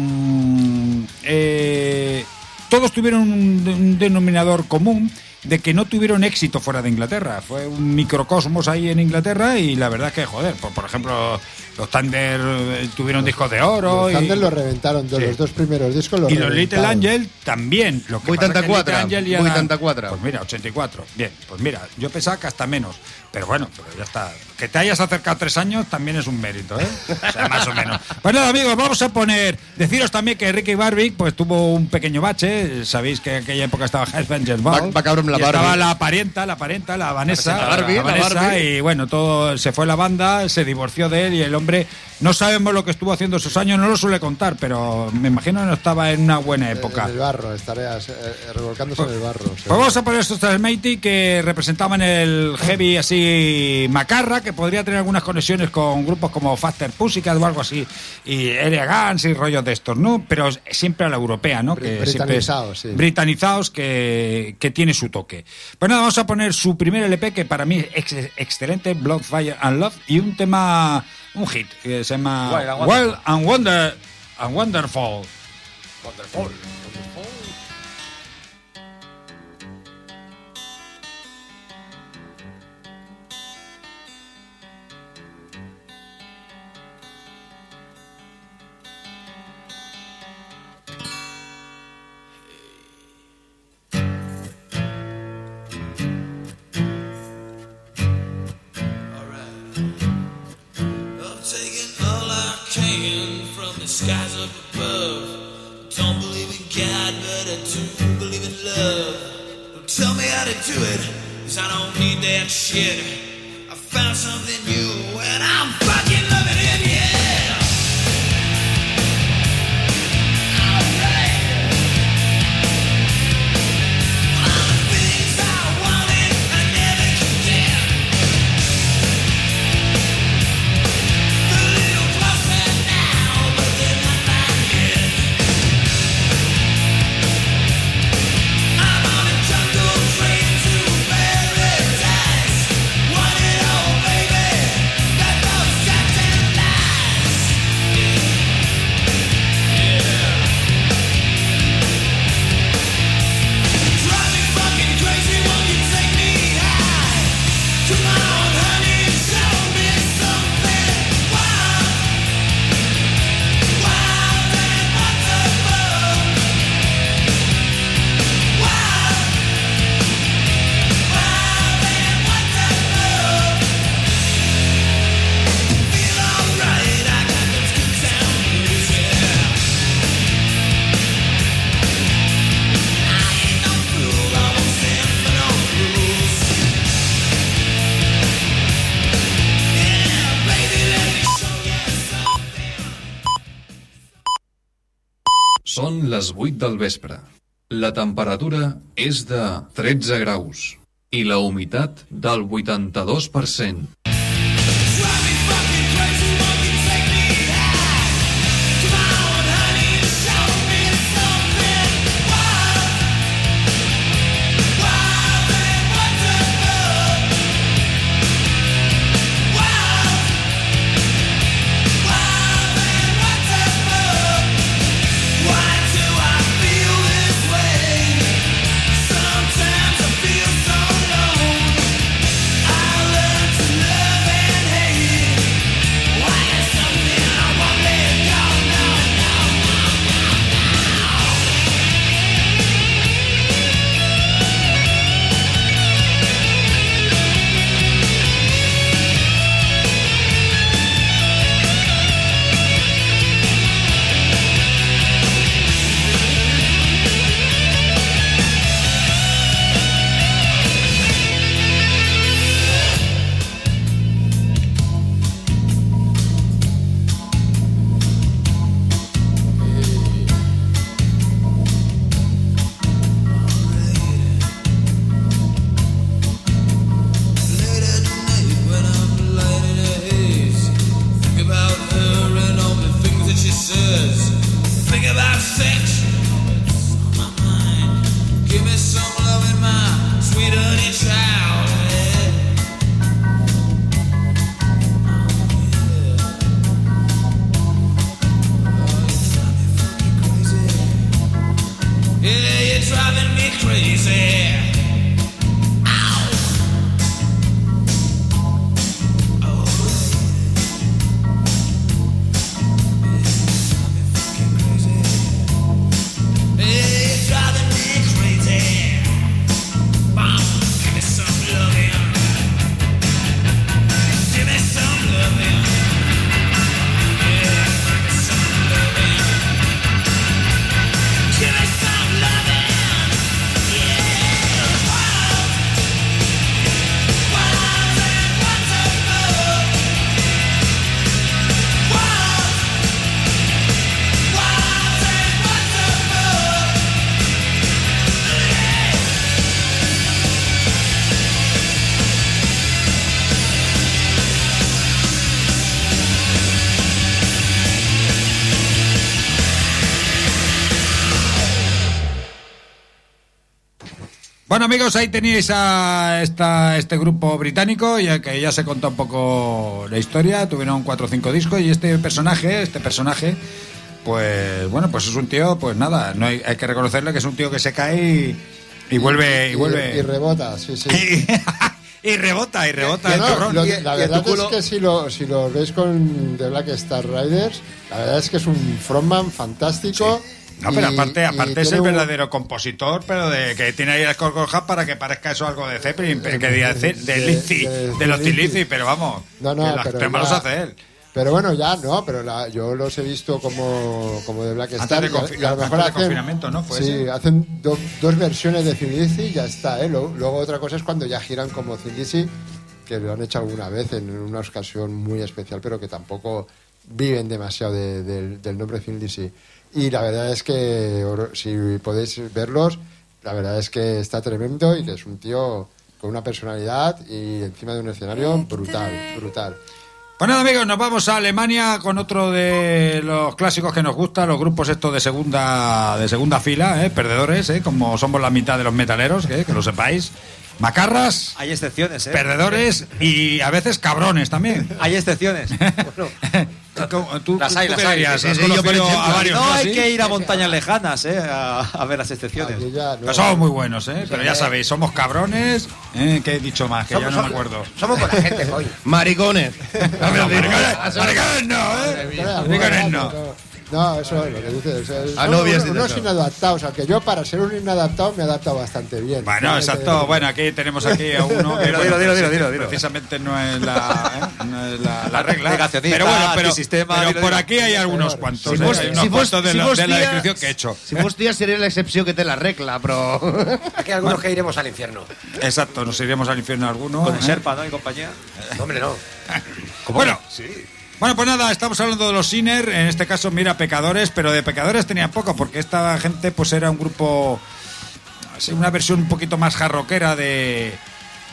eh, todos tuvieron un, un denominador común de que no tuvieron éxito fuera de Inglaterra. Fue un microcosmos ahí en Inglaterra y la verdad es que, joder, por, por ejemplo, los Thunder tuvieron discos de oro. Los Thunder y, lo reventaron, de sí. los dos primeros discos los Y reventaron. los Little Angel también. Lo que vuitanta-quatre. vuitanta-quatre. Pues mira, ochenta y cuatro. Bien, pues mira, yo pensaba que hasta menos. Pero bueno, pero ya está. Que te hayas acercado tres años también es un mérito, ¿eh? O sea, más o menos. Pues nada, amigos, vamos a poner... Deciros también que Ricky Warwick pues tuvo un pequeño bache. Sabéis que en aquella época estaba Headbangers Ball. Va, va a cabrón la y estaba la parienta, la parienta, la Vanessa. La Barbie, la Vanessa, la Barbie. y bueno, todo se fue la banda, se divorció de él y el hombre hombre, no sabemos lo que estuvo haciendo esos años, no lo suele contar, pero me imagino que no estaba en una buena época. En el barro, estaría eh, revolcándose Pues, en el barro. pues vamos a poner estos tres Matey que representaban el heavy así macarra, que podría tener algunas conexiones con grupos como Faster Pussycat o algo así, y Area Guns y rollos de estos, ¿no? Pero siempre a la europea, ¿no? Br- Que siempre es- britanizados, sí. Britanizados, que, que tiene su toque. Pues nada, vamos a poner su primer L P, que para mí es ex- excelente, Blood, Fire and Love, y un tema, un hit, que se llama Wild and Wild and, Wonder, and Wonderful. Wonderful. I'm taking all I can from the skies up above. Don't believe in God, but I do believe in love. Don't tell me how to do it, cause I don't need that shit. I found something new and I'm fucking loving it, yeah! Alright! All the things I wanted, I never could get. A little closer now, but they're not mine yet. I'm on a jungle train to paradise. Want it all, baby. Got those satin lies. Yeah. Drive me fucking crazy, won't you take me high? Come on, honey, show me something wild. Wild and wonderful. Wild. Wild and wonderful. Feel alright, I got those good town blues, yeah. I ain't no fool, I won't stand for no rules. Yeah, baby, let me show you something. Són les vuit del vespre. La temperatura és de tretze graus i la humitat del vuitanta-dos per cent. Drive me fucking crazy, won't you take me high? Come on, honey, show me something wild. Wild and wonderful. Wild. Wild and wonderful. Why do I feel this way? Sometimes I feel so alone. I learned to love Bueno, amigos, ahí tenéis a esta, este grupo británico, ya que ya se contó un poco la historia. Tuvieron cuatro o cinco discos y este personaje, este personaje, pues bueno, pues es un tío, pues nada, no hay, hay que reconocerle que es un tío que se cae y, y vuelve y, y vuelve y, y rebota, sí, sí. Y rebota, y rebota, Que el no, cabrón. lo- Y- la y verdad tu culo- es que si lo, si lo veis con The Black Star Riders, la verdad es que es un frontman fantástico. No, pero y- aparte, y aparte es tiene el un- verdadero compositor, pero de que tiene ahí el Scorgorham para que parezca eso algo de Zeppelin, que diga de, de, Lizzy, de- de los de Lizzy. Tilici, pero vamos, No, no, que los pero temas ya- los hace él. Pero bueno, ya no, pero la- yo los he visto como, como de Black Antes Star. de y a- confi- y a lo antes mejor de hacen, confinamiento, ¿no? Fue sí, ese. hacen do- dos versiones de Thin Lizzy y ya está, ¿eh? Luego, luego otra cosa es cuando ya giran como Thin Lizzy, que lo han hecho alguna vez en una ocasión muy especial, pero que tampoco viven demasiado de- de- del nombre Thin Lizzy. Y la verdad es que oro- si podéis verlos, la verdad es que está tremendo y que es un tío con una personalidad y encima de un escenario brutal, brutal. Bueno, amigos, nos vamos a Alemania con otro de los clásicos que nos gustan, los grupos estos de segunda de segunda fila, ¿eh? Perdedores, ¿eh? Como somos la mitad de los metaleros, ¿eh? Que lo sepáis. Macarras, Hay excepciones, ¿eh? perdedores y a veces cabrones también. Hay excepciones. ¿Tú, tú, Las hay, tú las qué hay. dirías? Sí, ¿Has sí, yo, por conocido ejemplo, a varios, No ¿no? hay ¿Sí? que ir a montañas lejanas, ¿eh? A, a ver las excepciones. Aquí ya no- Pero somos muy buenos, ¿eh? Pero ya sabéis, somos cabrones. ¿eh? ¿Qué he dicho más? Que ya no me acuerdo. Somos buena gente, coño. Maricones. No, maricones, maricones no, ¿eh? Espera, Maricones no, no. No, eso es lo que dices. es- A son novias unos, dices, unos no. inadaptados, aunque yo para ser un inadaptado me he adaptado bastante bien. Bueno, exacto. Bueno, aquí tenemos aquí a uno que Dilo, bueno, dilo, dilo, pues, dilo, dilo, dilo. precisamente no es la, ¿eh? no es la, la regla. Negacionista, Pero bueno, pero, antisistema, pero dilo, por dilo. aquí hay algunos cuantos. Si ¿eh? fos- Hay unos si fos- cuantos de, si la, fos de la tía- descripción que he hecho. Si vos tías sería la excepción que te la regla, pero... Aquí hay algunos que iremos al infierno. Exacto, nos iremos al infierno alguno. Con ¿eh? Sherpa, ¿no? Y compañía. Hombre, no. Bueno, bueno, pues nada, estamos hablando de los Sinner, en este caso, mira, Pecadores, pero de Pecadores tenían poco, porque esta gente pues era un grupo, así, una versión un poquito más jarroquera de, eh,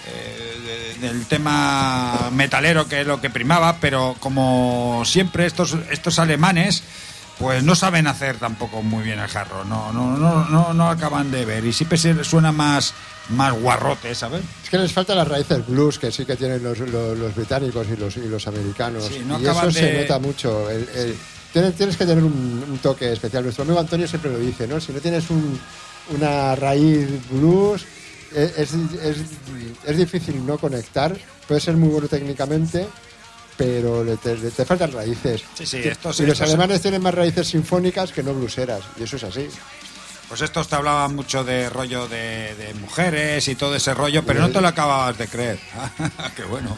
de- del tema metalero, que es lo que primaba, pero como siempre estos, estos alemanes pues no saben hacer tampoco muy bien el jarro, no, no, no, no, no acaban de ver, y siempre se suena más, más guarrote, ¿sabes? Es que les faltan las raíces blues que sí que tienen los, los, los británicos y los, y los americanos. Sí, no y eso acaban se de- nota mucho. El- el- tienes, tienes que tener un, un toque especial. Nuestro amigo Antonio siempre lo dice, ¿no? Si no tienes un, una raíz blues, es, es, es, es difícil no conectar. Puede ser muy bueno técnicamente, pero le te, le te faltan raíces. Sí, sí, Y- estos- y los estos- alemanes tienen más raíces sinfónicas que no bluseras, y eso es así. Pues estos te hablaban mucho de rollo de, de mujeres y todo ese rollo, pero no te lo acababas de creer. Qué bueno.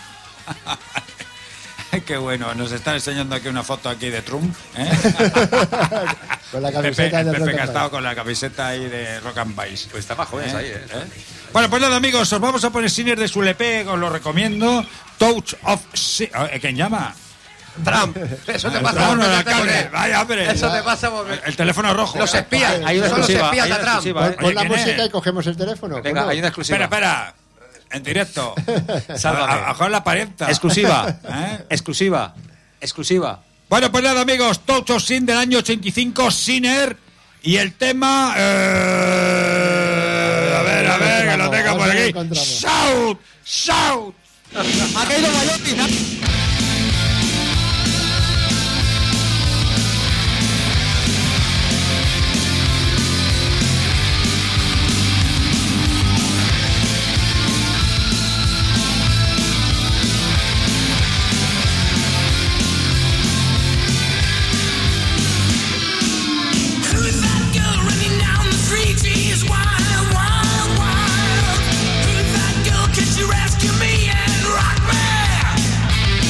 Qué bueno. Nos están enseñando aquí una foto aquí de Trump. ¿eh? Con la Pepe, camiseta el de Pepe Rock que ha and estado Roll. con la camiseta ahí de Rock and Bass. Pues está más jóvenes ¿Eh? ahí, ¿eh? Bueno, pues nada, amigos, os vamos a poner Sinner de su L P, os lo recomiendo. Touch of... Si- eh, ¿Quién llama? Trump. Eso te pasa No, por no, el meterte con alcalde. él. Vaya, hombre. Eso te pasa por... El, el teléfono rojo. Los espías. Hay una Son los exclusiva, espías hay de una Trump. exclusiva, Pon, ¿eh? pon Oye, la ¿quién música es? y cogemos el teléfono. Venga, coño. hay una exclusiva. Espera, espera. En directo. Sálvame. A, a, a Juan la parienta. Exclusiva. ¿Eh? Exclusiva. Exclusiva. Bueno, pues nada, amigos, Touch of Sin del año ochenta y cinco, Sinner, y el tema... eh, a ver, a ver, que lo tenga por aquí. Shout, shout. Ha caído Mayotti. Who's that girl running down the street? She is wild, wild, wild. Who's that girl? Can you rescue me and rock me?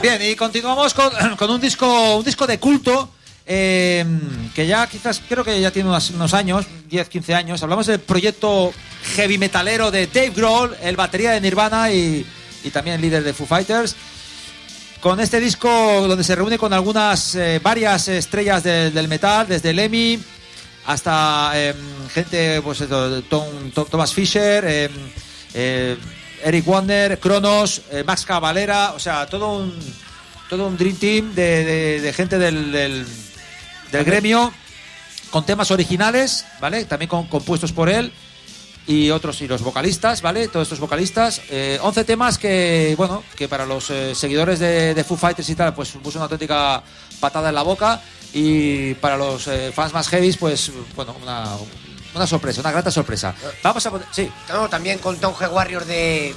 Bien, y continuamos con, con un disco un disco de culto eh, que ya quizás, creo que ya tiene unos, unos años, diez, quince años. Hablamos del proyecto heavy metalero de Dave Grohl, el batería de Nirvana y, y también líder de Foo Fighters. Con este disco donde se reúne con algunas, eh, varias estrellas de, del metal, desde Lemmy hasta eh, gente, pues Tom, Tom, Thomas Fisher, eh, eh, Eric Wagner, Kronos, eh, Max Cavalera, o sea, todo un todo un dream team de, de, de gente del, del, del gremio, con temas originales, ¿vale? También con, compuestos por él y otros, y los vocalistas, ¿vale? Todos estos vocalistas, eh, once temas que, bueno, que para los eh, seguidores de, de Foo Fighters y tal, pues puso una auténtica patada en la boca, y para los eh, fans más heavies, pues, bueno, una, una sorpresa, una grata sorpresa. Vamos a poner, sí. No, también con Tom G. Warrior de...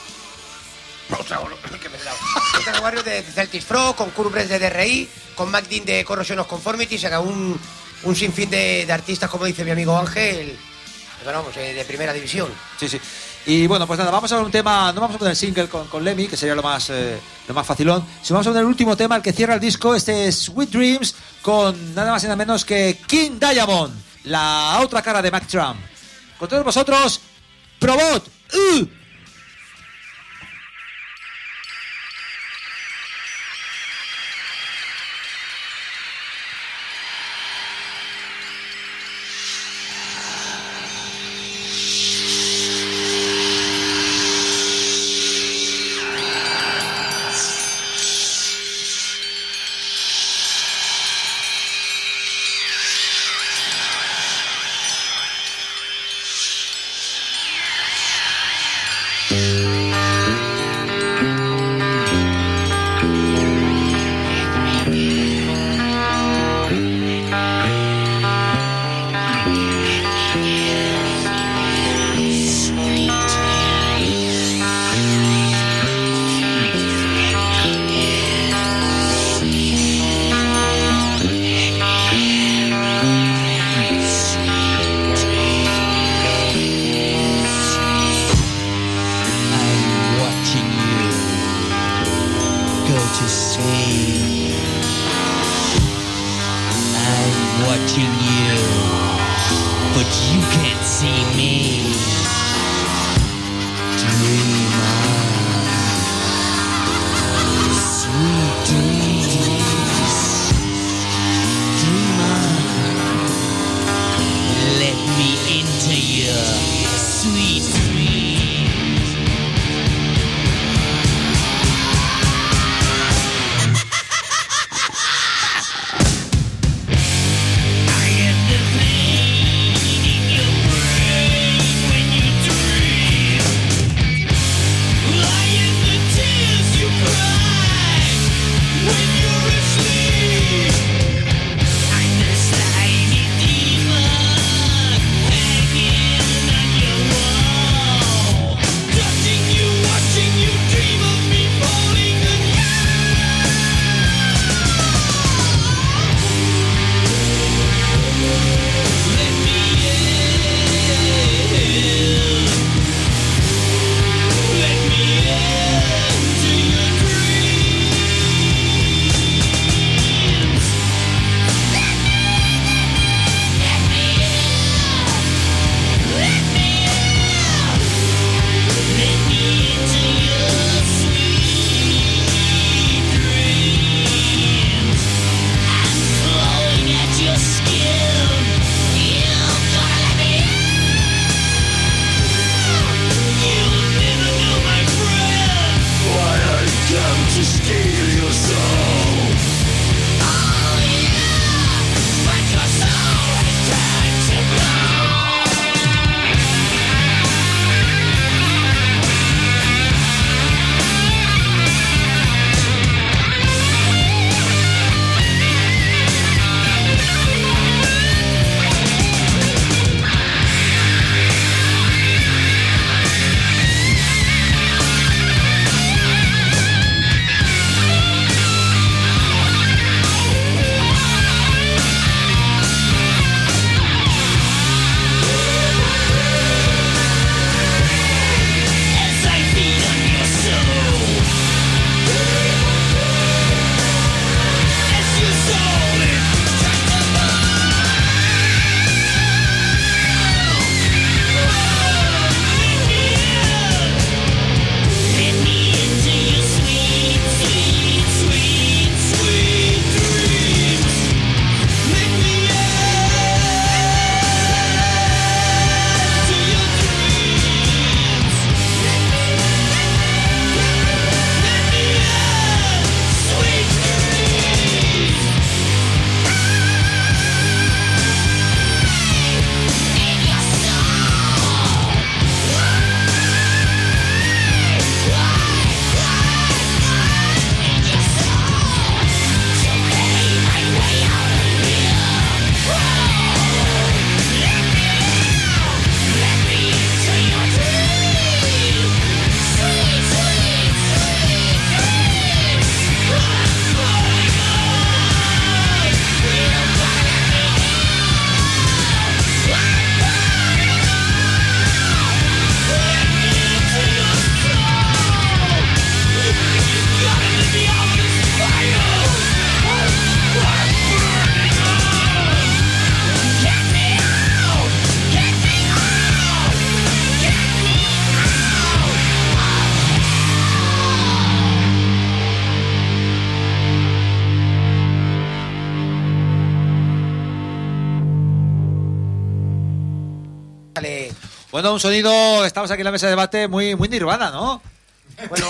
que me he dado. Con Tom G. Warrior de Celtic Frost, con Kurt Bress de D R I, con Mac Dean de Corrosion of Conformity, se sea, un, un sinfín de, de artistas, como dice mi amigo Ángel, vamos, eh, de primera división. Sí, sí. Y bueno, pues nada, vamos a ver un tema, no vamos a poner el single con, con Lemmy, que sería lo más eh, lo más facilón, sino vamos a poner el último tema, el que cierra el disco, este es Sweet Dreams, con nada más y nada menos que King Diamond, la otra cara de Mac Trump. Con todos vosotros, Probot. ¡Uh! I Bueno, un sonido, estamos aquí en la mesa de debate muy, muy Nirvana, ¿no? Bueno,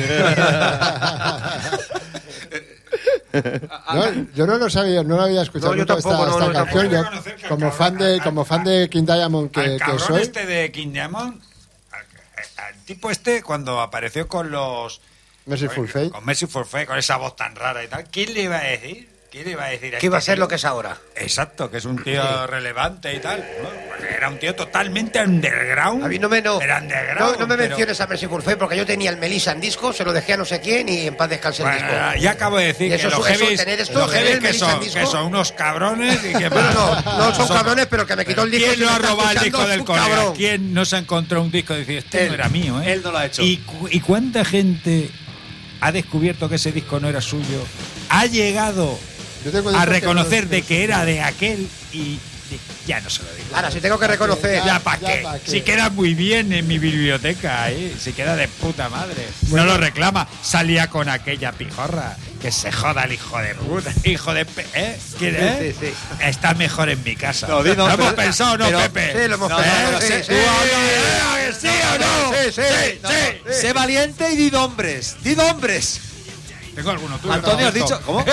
No, yo no lo sabía, no lo había escuchado No, yo nunca tampoco, esta, no, esta no, canción. tampoco. Yo, Reconocer que al como cabrón- fan de como fan de King Diamond que, Al que cabrón soy, este de King Diamond, al, al tipo este, cuando apareció con los... Mercyful Fate. Con Mercyful Fate, con esa voz tan rara y tal, ¿quién le iba a decir? ¿Quién le iba a decir a ¿qué iba a este ser tío? lo que es ahora? Exacto, que es un tío relevante y tal. ¿no? Porque era un tío totalmente underground. A mí no me, no, Era no, underground. no me pero- menciones a Mercyful Fate porque yo tenía el Melissa en disco, se lo dejé a no sé quién y en paz descanse el Bueno, disco. ya acabo de decir Y que eso los es- eso, heavies, tener esto, los tener heavies el que, Melissa en son, disco. que son unos cabrones y que... Bueno, no, no son cabrones, pero que me quitó el disco. ¿Quién si no me ha está robado el escuchando, disco es del un colega? cabrón. ¿Quién no se ha encontrado un disco y dice, este Él. no era mío, eh? Él no lo ha hecho. ¿Y, cu- ¿Y cuánta gente ha descubierto que ese disco no era suyo? Ha llegado Yo tengo a discos que reconocer no- de que era de aquel y de- ya no se lo digo. Ahora, si tengo que reconocer. Ya, ¿para ya qué? pa' qué. Si queda muy bien en mi biblioteca, ahí, si queda de puta madre. No lo reclama. Salía con aquella pijorra. Que se joda el hijo de puta. Hijo de... Pe ¿eh? ¿Quién, eh? sí, sí. Está mejor en mi casa. No, di no, ¿Lo hemos pero- pensado, ¿no, pero- Pepe? Sí, lo hemos No, pensado. no, no, sí, sí, sí, tú ¿Eh? ¿Sí o no? Sí, sí, No, sí. no, sé valiente y di nombres. Di nombres. Tengo alguno tuyo. Antonio, has Fausto. dicho. ¿Cómo?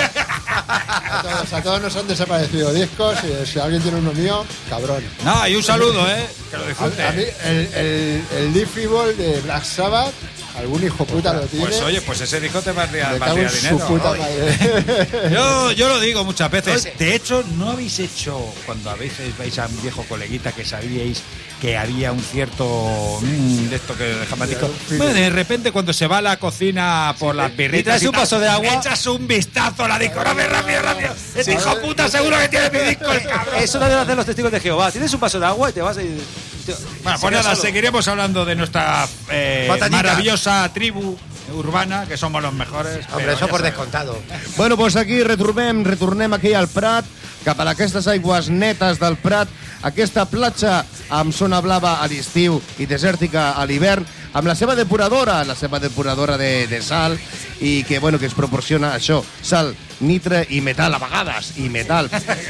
A todos, a todos nos han desaparecido discos y si alguien tiene uno mío, cabrón. No, y un saludo, ¿eh? Que lo A, disfrute. a mí el, el, el Leaf Evil de Black Sabbath, algún hijo puta lo tiene. Pues oye, pues ese disco te valdría, me cago valdría en su dinero. puta Oye. madre. Yo, yo lo digo muchas veces. Oye. De hecho, ¿no habéis hecho, cuando a veces vais a un viejo coleguita que sabíais que había un cierto mm, de esto que dejaba disco? Bueno, de repente cuando se va a la cocina por las birritas traes y un tal, vaso de agua. echas un vistazo a la disco. Rápido, rápido, rápido. Este hijo puta seguro que tiene mi disco el cabrón. Eso lo deben hacer los testigos de Jehová. Tienes un vaso de agua y te vas y. Bueno, pues nada, seguiremos hablando de nuestra eh, Batallita. maravillosa tribu urbana, que somos los mejores. Hombre, pero eso ya por sabes. descontado. Bueno, doncs aquí retornem, retornem aquí al Prat, cap a aquestes aigües netes del Prat, aquesta platja amb zona blava a l'estiu i desèrtica a l'hivern, amb la seva depuradora, la seva depuradora de, de sal, i que, bueno, que es proporciona això, sal, nitre i metal a vegades, i metal.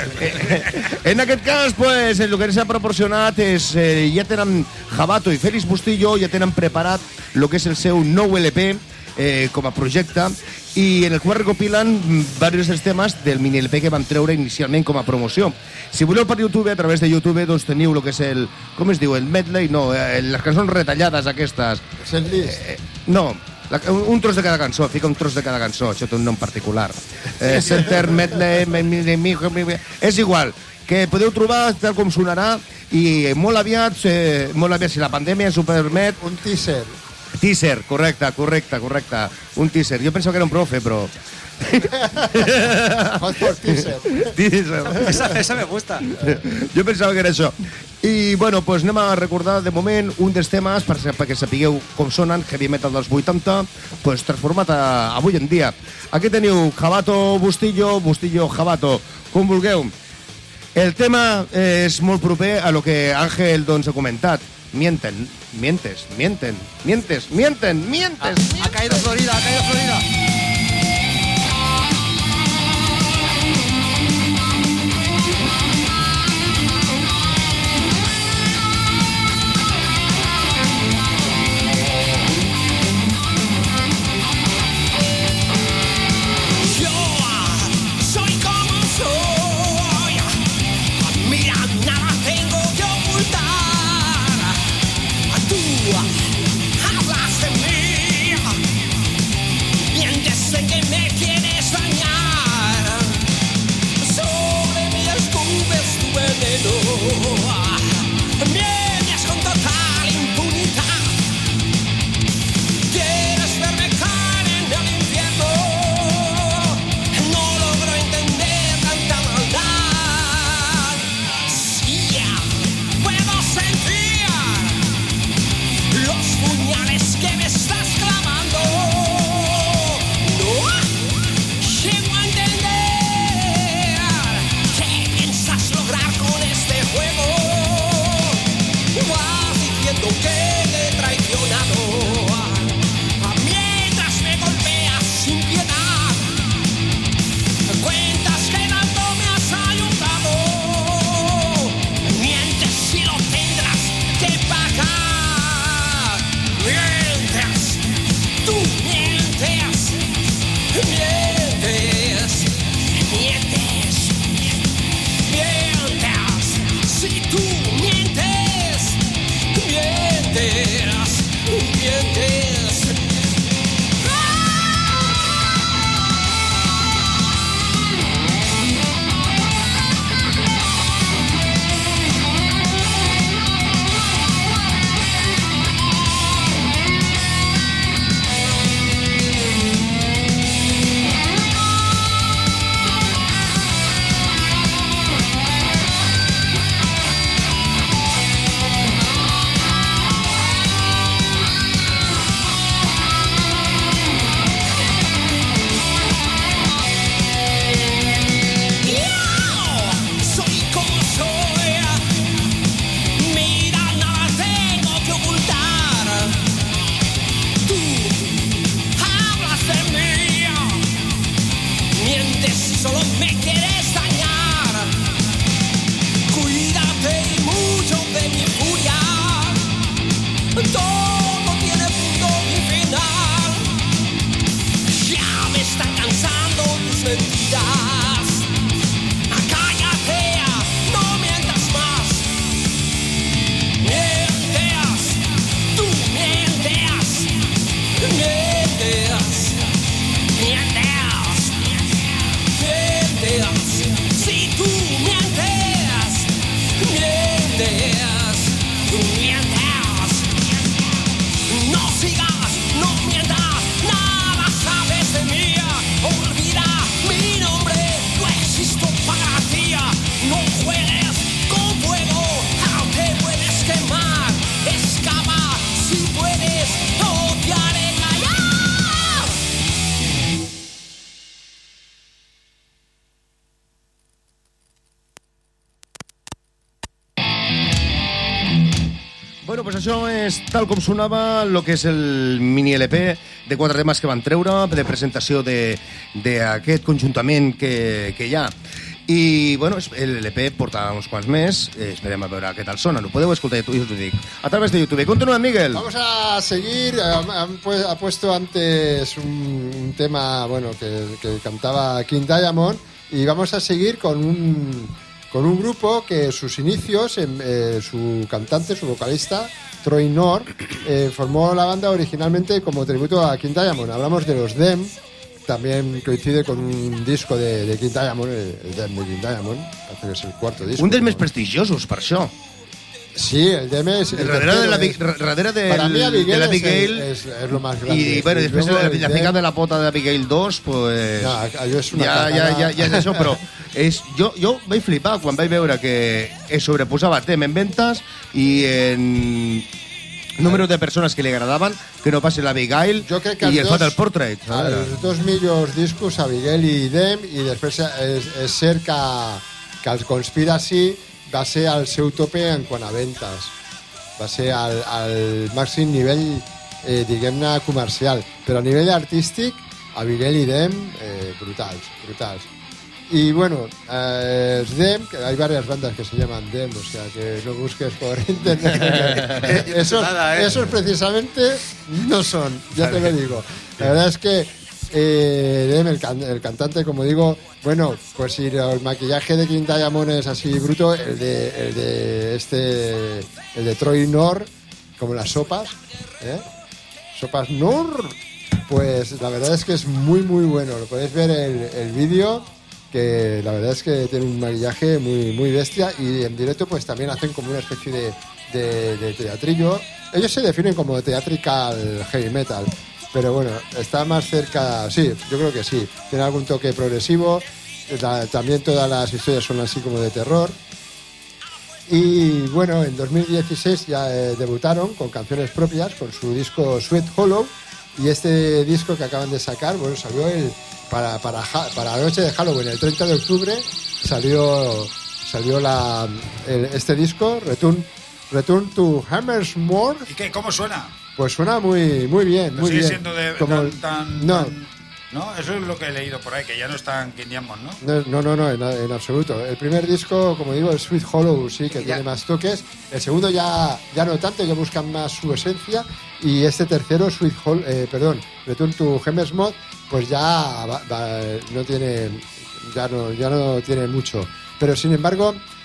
En aquest cas, pues, el que s'ha proporcionat és, eh, ja tenen Jabato i Félix Bustillo, ja tenen preparat el que és el seu nou L P, eh, com a projecte, i en el qual recopilen diversos dels temes del mini L P que vam treure inicialment com a promoció. Si voleu per YouTube, a través de YouTube, doncs teniu el que és el... Com es diu? El medley? No, eh, les cançons retallades aquestes. Set list. Eh, no, la, un, un tros de cada cançó, fica un tros de cada cançó, això té un nom particular. Eh, Center, medley, me, me, me, me, me, és igual, que podeu trobar tal com sonarà i molt aviat, eh, molt aviat, si la pandèmia ens ho permet, Un teaser. teaser, correcte, correcte, correcte, un teaser. Jo pensava que era un profe, però... Hot for teaser. teaser. Esa, esa me gusta. Jo pensava que era això. I, bueno, doncs anem a recordar de moment un dels temes per, perquè sapigueu com sonen, heavy metal dels vuitanta, doncs transformat a, avui en dia. Aquí teniu Jabato, Bustillo, Bustillo, Jabato, com vulgueu. El tema és molt proper a lo que Àngel doncs, ha comentat. Mienten, mientes, mienten, mientes, mienten, mientes. Ha caído Florida, ha caído Florida. Yo soy como soy. Mira, nada tengo que ocultar. Tú hablas de mí. Mientes de que me quieres dañar. Sobre mí escupes tu veneno. Mientes con total impunidad. Quieres verme caer en el infierno. No logro entender tanta maldad. Sí, puedo sentir los puñales que me estás clavando. No llego a entender qué piensas lograr con este juego. Vas diciendo que te he traicionado. Mientras me golpeas sin piedad, cuentas que tanto me has ayudado. Mientes y lo tendrás que pagar. mientes, mientes. Bueno, pues això és tal com sonava el que és el mini L P de quatre temes que van treure de presentació d'aquest conjuntament que, que hi ha. I, bueno, el L P porta uns quants més, eh, esperem a veure què tal sona. Ho podeu escoltar, jo us ho dic, a través de YouTube. Continúa, Miguel. Vamos a seguir. Ha puesto antes un, un tema, bueno, que, que cantaba King Diamond, y vamos a seguir con un... con un grupo que sus inicios, eh, su cantante, su vocalista, Troy Nor, eh, formó la banda originalmente como tributo a King Diamond. Hablamos de los Them, también coincide con un disco de, de King Diamond, el, el Them de King Diamond, parece que es el cuarto disco. Un dels més prestigiosos, per això. Sí, el Dem es... El darrere de la, es, darrere de, para mí Abigail, de la Abigail es, es, es lo más grande. Y bueno, després la, la fica de la pota de Abigail dos, pues... No, és una ja, ja, ja, ja és això, però és, jo, jo vaig flipar quan vaig veure que es sobreposava Dem en ventas i en número de persones que li agradaven, que no passi l'Abigail i el Fatal Portrait. Els dos millors discos, Abigail i Dem, i després és, és cert que, que el Conspiracy va ser al seu tope en quant a ventes. Va ser al, al màxim nivell, eh, diguem-ne, comercial. Però a nivell artístic, Abigail i Dem, eh, brutals, brutals. Y bueno, eh, Dem, que hay varias bandas que se llaman Dem, o sea que no busques por internet. esos, nada, ¿eh? esos precisamente no son, ya te lo digo. La verdad es que eh, Dem, el, can, el cantante, como digo, bueno, pues si el maquillaje de King Diamond es así bruto, el de, el de este, el de Troy Nor, como las sopas, ¿eh? Sopas Nor, pues la verdad es que es muy muy bueno. Lo podéis ver el, el vídeo, que la verdad es que tiene un maquillaje muy, muy bestia, y en directo pues también hacen como una especie de, de, de teatrillo. Ellos se definen como theatrical heavy metal, pero bueno, está más cerca, sí, yo creo que sí, tiene algún toque progresivo, la, también todas las historias son así como de terror. Y bueno, en dos mil dieciséis ya eh, debutaron con canciones propias, con su disco Sweet Hollow, y este disco que acaban de sacar, bueno, salió el Para, para, para la noche de Halloween, el treinta de octubre, salió salió la, el, este disco, Return, Return to Hammersmore. ¿Y qué? ¿Cómo suena? Pues suena muy muy bien, no muy sigue bien. siendo de, Como, tan, tan, no. tan, ¿no? Eso es lo que he leído por ahí, que ya no están King Diamond, ¿no? No, no, no, en, en absoluto. El primer disco, como digo, el Sweet Hollow, sí, que ya tiene más toques. El segundo ya, ya no tanto, ya buscan más su esencia. Y este tercero, Sweet Hollow, eh, perdón, Return to Hammersmore, pues ya va, va, no tiene ya no, ya no tiene mucho. Pero sin embargo,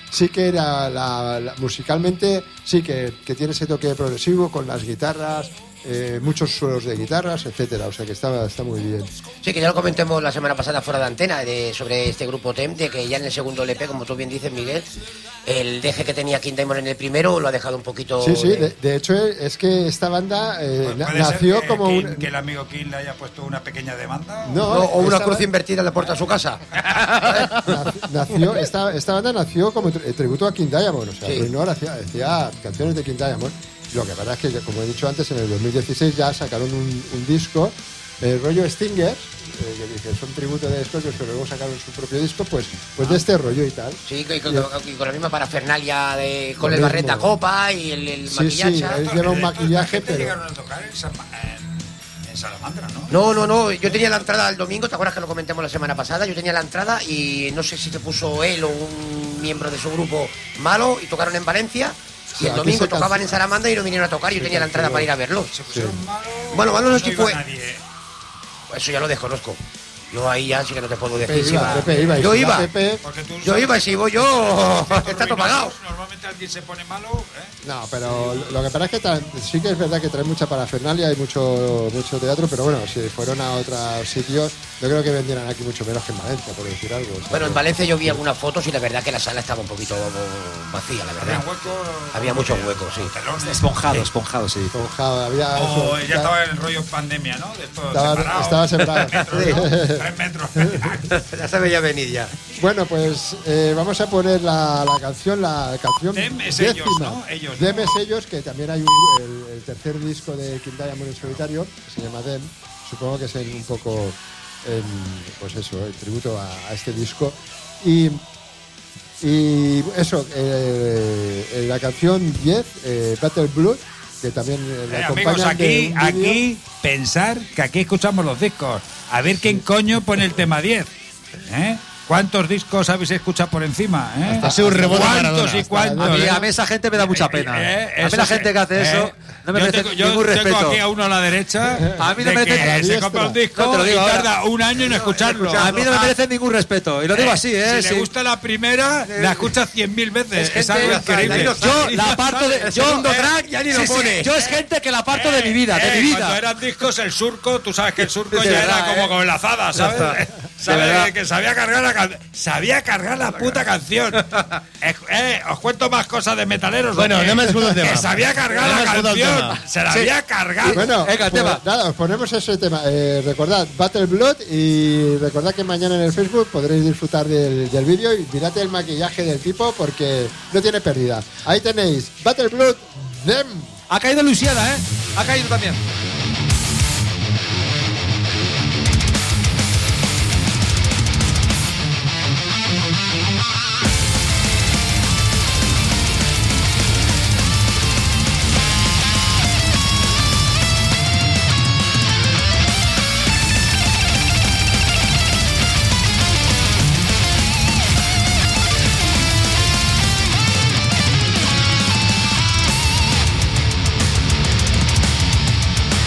sí que era la, la- musicalmente sí que, que tiene ese toque progresivo con las guitarras, eh, muchos solos de guitarras, etcétera. O sea que está, está muy bien. Sí, que ya lo comentemos la semana pasada fuera de antena de, sobre este grupo T E M, de que ya en el segundo L P, como tú bien dices, Miguel, el deje que tenía King Diamond en el primero lo ha dejado un poquito... Sí, sí, de- de, de hecho es que esta banda eh, Pu- na- ¿Puede ser nació que, como King- un... que el amigo King le haya puesto una pequeña demanda? No, No, o una esta cruz ba- invertida en la puerta de su casa. Nac- nació, esta, esta banda nació como tri- tributo a King Diamond, o sea, Sí. Ruinor hacía, hacía canciones de King Diamond. Lo que pasa es que, como he dicho antes, en el dos mil dieciséis ya sacaron un, un disco, el rollo Stingers, eh, que dice, son tributo de Scorpions, pero luego sacaron su propio disco, pues, pues de este rollo y tal. Sí, y con, y con la misma parafernalia de, con Lo el mismo. barreta copa y el, el Sí, maquillaje. sí, él lleva un ¿La maquillaje, gente pero... llegaron a tocar en, San- en- en Salamandra, ¿no? No, no, no, yo tenía la entrada el domingo, ¿te acuerdas que lo comentamos la semana pasada? Yo tenía la entrada y no sé si se puso él o un miembro de su grupo malo y tocaron en Valencia. Y Sí, el aquí domingo se tocaban canceló. en Salamandra y no vinieron a tocar. Yo Se tenía la entrada canceló. para ir a verlos. Se pusieron malos. Bueno, malo no sé si iba fue- nadie. Eso ya lo desconozco. Yo ahí ya sí que no te puedo decir. Pepe si iba, va- Pepe iba, y yo si iba. va Pepe- Porque tú Yo iba y si voy yo, está todo pagado. Normalmente alguien se pone malo, ¿eh? No, pero lo que pasa es que tra- sí que es verdad que trae mucha parafernalia y mucho mucho teatro, pero bueno, si fueron a otros sitios, yo creo que vendieran aquí mucho menos que en Valencia, por decir algo. o sea, Bueno, en que- Valencia yo vi algunas fotos y la verdad que la sala estaba un poquito vacía, la Había verdad. hueco. Había muchos huecos, sí. Telones. Esponjado, esponjado, sí. con Java, había O eso, ya estaba en el rollo pandemia, ¿no? De esto Estaba- separado. estaba separado. Tres metros, ¿no? Tres metros. Ya se veía venir ya. Bueno, pues eh, vamos a poner la, la canción, la canción Dem es décima. ellos, ¿no? Ellos, Dem ¿no? es ellos, que también hay un- el, el tercer disco de King Diamond en solitario, que se llama Dem. Supongo que es en un poco, en, pues eso, el tributo a, a este disco. Y, y eso, eh, eh, la canción diez, eh, Battle Blood, que también eh, la Eh, acompañan amigos, de aquí, un vídeo. aquí, pensar que aquí escuchamos los discos. A ver quién coño pone el tema diez. ¿Eh? ¿Cuántos discos habéis escuchado por encima? ¿eh? Ha sido un rebote ¿Cuántos Maradona. y cuántos? A mí, eh? a mí esa gente me da mucha pena. Eh, a mí eso la sí, gente que hace eh, eso no me yo merece tengo, yo ningún tengo respeto. aquí a uno a la derecha A mí no de me merece- que a la se diestra. compra un disco No, te lo digo y ahora. tarda un año en escucharlo. A mí no me merece ningún respeto. Y lo digo así, ¿eh? Si Sí. le gusta la primera, la escucha cien mil veces. Es Es, gente- algo ya está, increíble. ya no Yo la aparto de. El Yo, segundo eh, track ya ni lo sí, sí, pone. yo es gente que la aparto de mi vida, de Eh, mi Cuando vida. eran discos, el surco, tú sabes que el surco De ya verdad, era como eh. con la azada, ¿sabes? ¿Sabes? verdad. Que sabía cargar la can- sabía cargar la puta canción. Eh, eh, os cuento más cosas de metaleros. Bueno, ¿o qué? no me escudo el tema. Que sabía cargar No me la escudo el canción. tema. Se la había cargado. Bueno, Venga, el pues tema. nada, os ponemos ese tema. Eh, recordad, Battle Blood, y recordad que mañana en el Facebook podréis disfrutar del, del vídeo y mirad el maquillaje del tipo porque no tiene pérdida. Ahí tenéis Battle Blood, Dem. Ha caído Luisiana, ¿eh? Ha caído también. Battle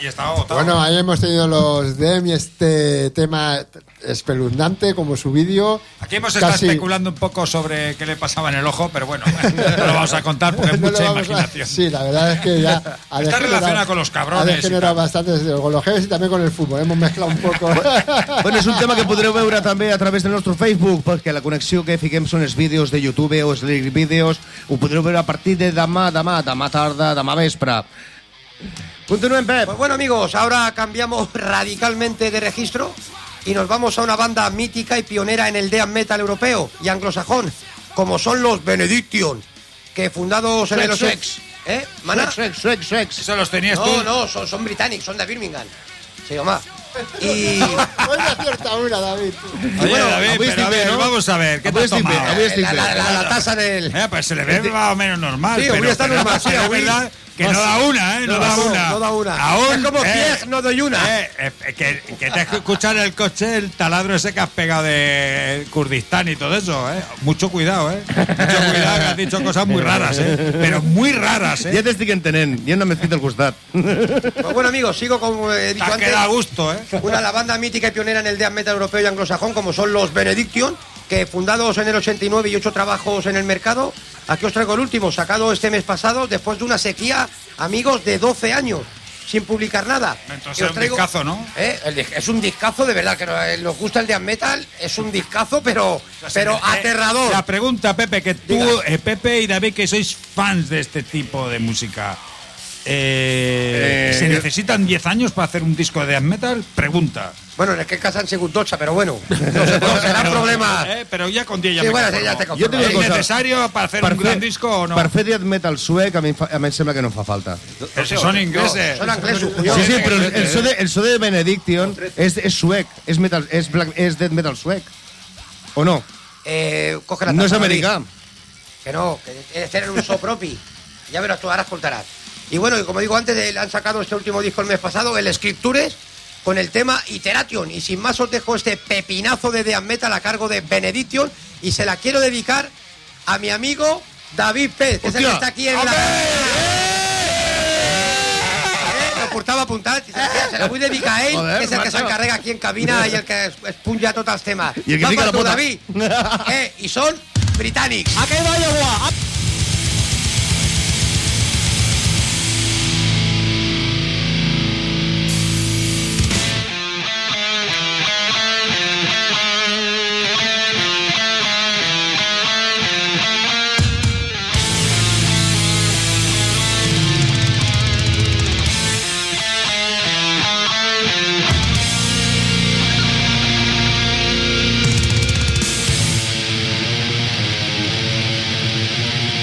y estaba votado. Bueno, ahí hemos tenido los D E M y este tema espeluznante como su vídeo. Aquí hemos estado Casi- especulando un poco sobre qué le pasaba en el ojo, pero bueno, no lo vamos a contar porque es No lo mucha vamos a- imaginación. Sí, la verdad es que ya ha Está degenerado- relacionada con los cabrones Ha y degenerado tal. bastante con los jefes y también con el fútbol. Hemos mezclado un poco. Bueno, és un tema que podreu veure també a través del nostre Facebook, perquè la connexió que fiquem són els vídeos de YouTube o els lyric vídeos, ho podreu veure a partir de demà, demà, demà tarda, demà vespre. Continuem, Pep. Pues bueno, amigos, ahora cambiamos radicalmente de registro y nos vamos a una banda mítica y pionera en el death metal europeo y anglosajón, como son los Benediction, que fundados en el... Suex, ocho- ¿Eh? ¿Mana? Suex, suex, suex. Eso los tenías tú. No, no, son, son británicos, son de Birmingham. Sí, Omar. Y... Hoy me acierta una, David. Oye, bueno, David, avui pero estic a bé, ver, no? vamos a ver, ¿qué te Avui has estic bé, tomado? avui estic la, bé. la, la, la tasa del... Eh, pues se le ve más o menos normal, Sí, pero, avui està pero normal, es sí, avui- verdad que no da una, ¿eh? No, No, da no, una. no da una. Aún, Es como eh, Pieg, no doy una. eh, eh, que, que te has que escuchar en el coche el taladro ese que has pegado de Kurdistán y todo eso, ¿eh? Mucho cuidado, ¿eh? Mucho cuidado, que has dicho cosas muy raras, ¿eh? Pero muy raras, ¿eh? Ja t'estic entenent, hi ha una mezquita al costat. Pues bueno, amigos, sigo como he Te dicho has antes. quedado a gusto, ¿eh? Una la banda mítica y pionera en el death metal europeo y anglosajón, como son los Benediction, que fundados en el ochenta y nueve y ocho trabajos en el mercado. Aquí os traigo el último, sacado este mes pasado, después de una sequía, amigos, de doce años, sin publicar nada. Entonces Y os es un discazo, ¿no? ¿Eh? El dis- es un discazo, de verdad, que no- eh, nos gusta el death metal, es un discazo, pero, pero Eh, aterrador. La pregunta, Pepe, que tú, Diga. eh, Pepe y David, que sois fans de este tipo de música, eh, Eh, ¿se necesitan diez años para hacer un disco de death metal? Pregunta. Bueno, en aquest cas han sigut dotze, però bueno, no sé, no serà problema. Eh, pero ya con diez ya Sí, me bueno, conformo. sí, ya te Jo conformo. te dic ¿Es una cosa. necesario para hacer Per un gran disco o no? Per fer death metal suec, a mi, em fa- a mi em sembla que no fa falta. Pero si son ingleses. Són anglesos, Sí, collons. sí, però el, el, so de, el so de Benediction és, és suec, és, metal, és, black, és death metal suec. O no? Eh, coge la No és taza, americà. David. Que no, que tienes que tener un so propi. Ya verás tú, ahora escoltarás. Y bueno, y como digo antes, eh, han sacado este último disco el mes pasado, el Scriptures, con el tema Iteration. Y sin más os dejo este pepinazo de death metal a cargo de Benediction y se la quiero dedicar a mi amigo David Pérez, que es el que Hòstia! está aquí en la... Eh, Lo portava apuntat, i se- se la vull dedicar a ell, Joder, que és el que macho. s'encarrega aquí en cabina i el que es- espunja tots els temes. I el que Va fica per la tu, pota. David. Eh, I són britànics. Thank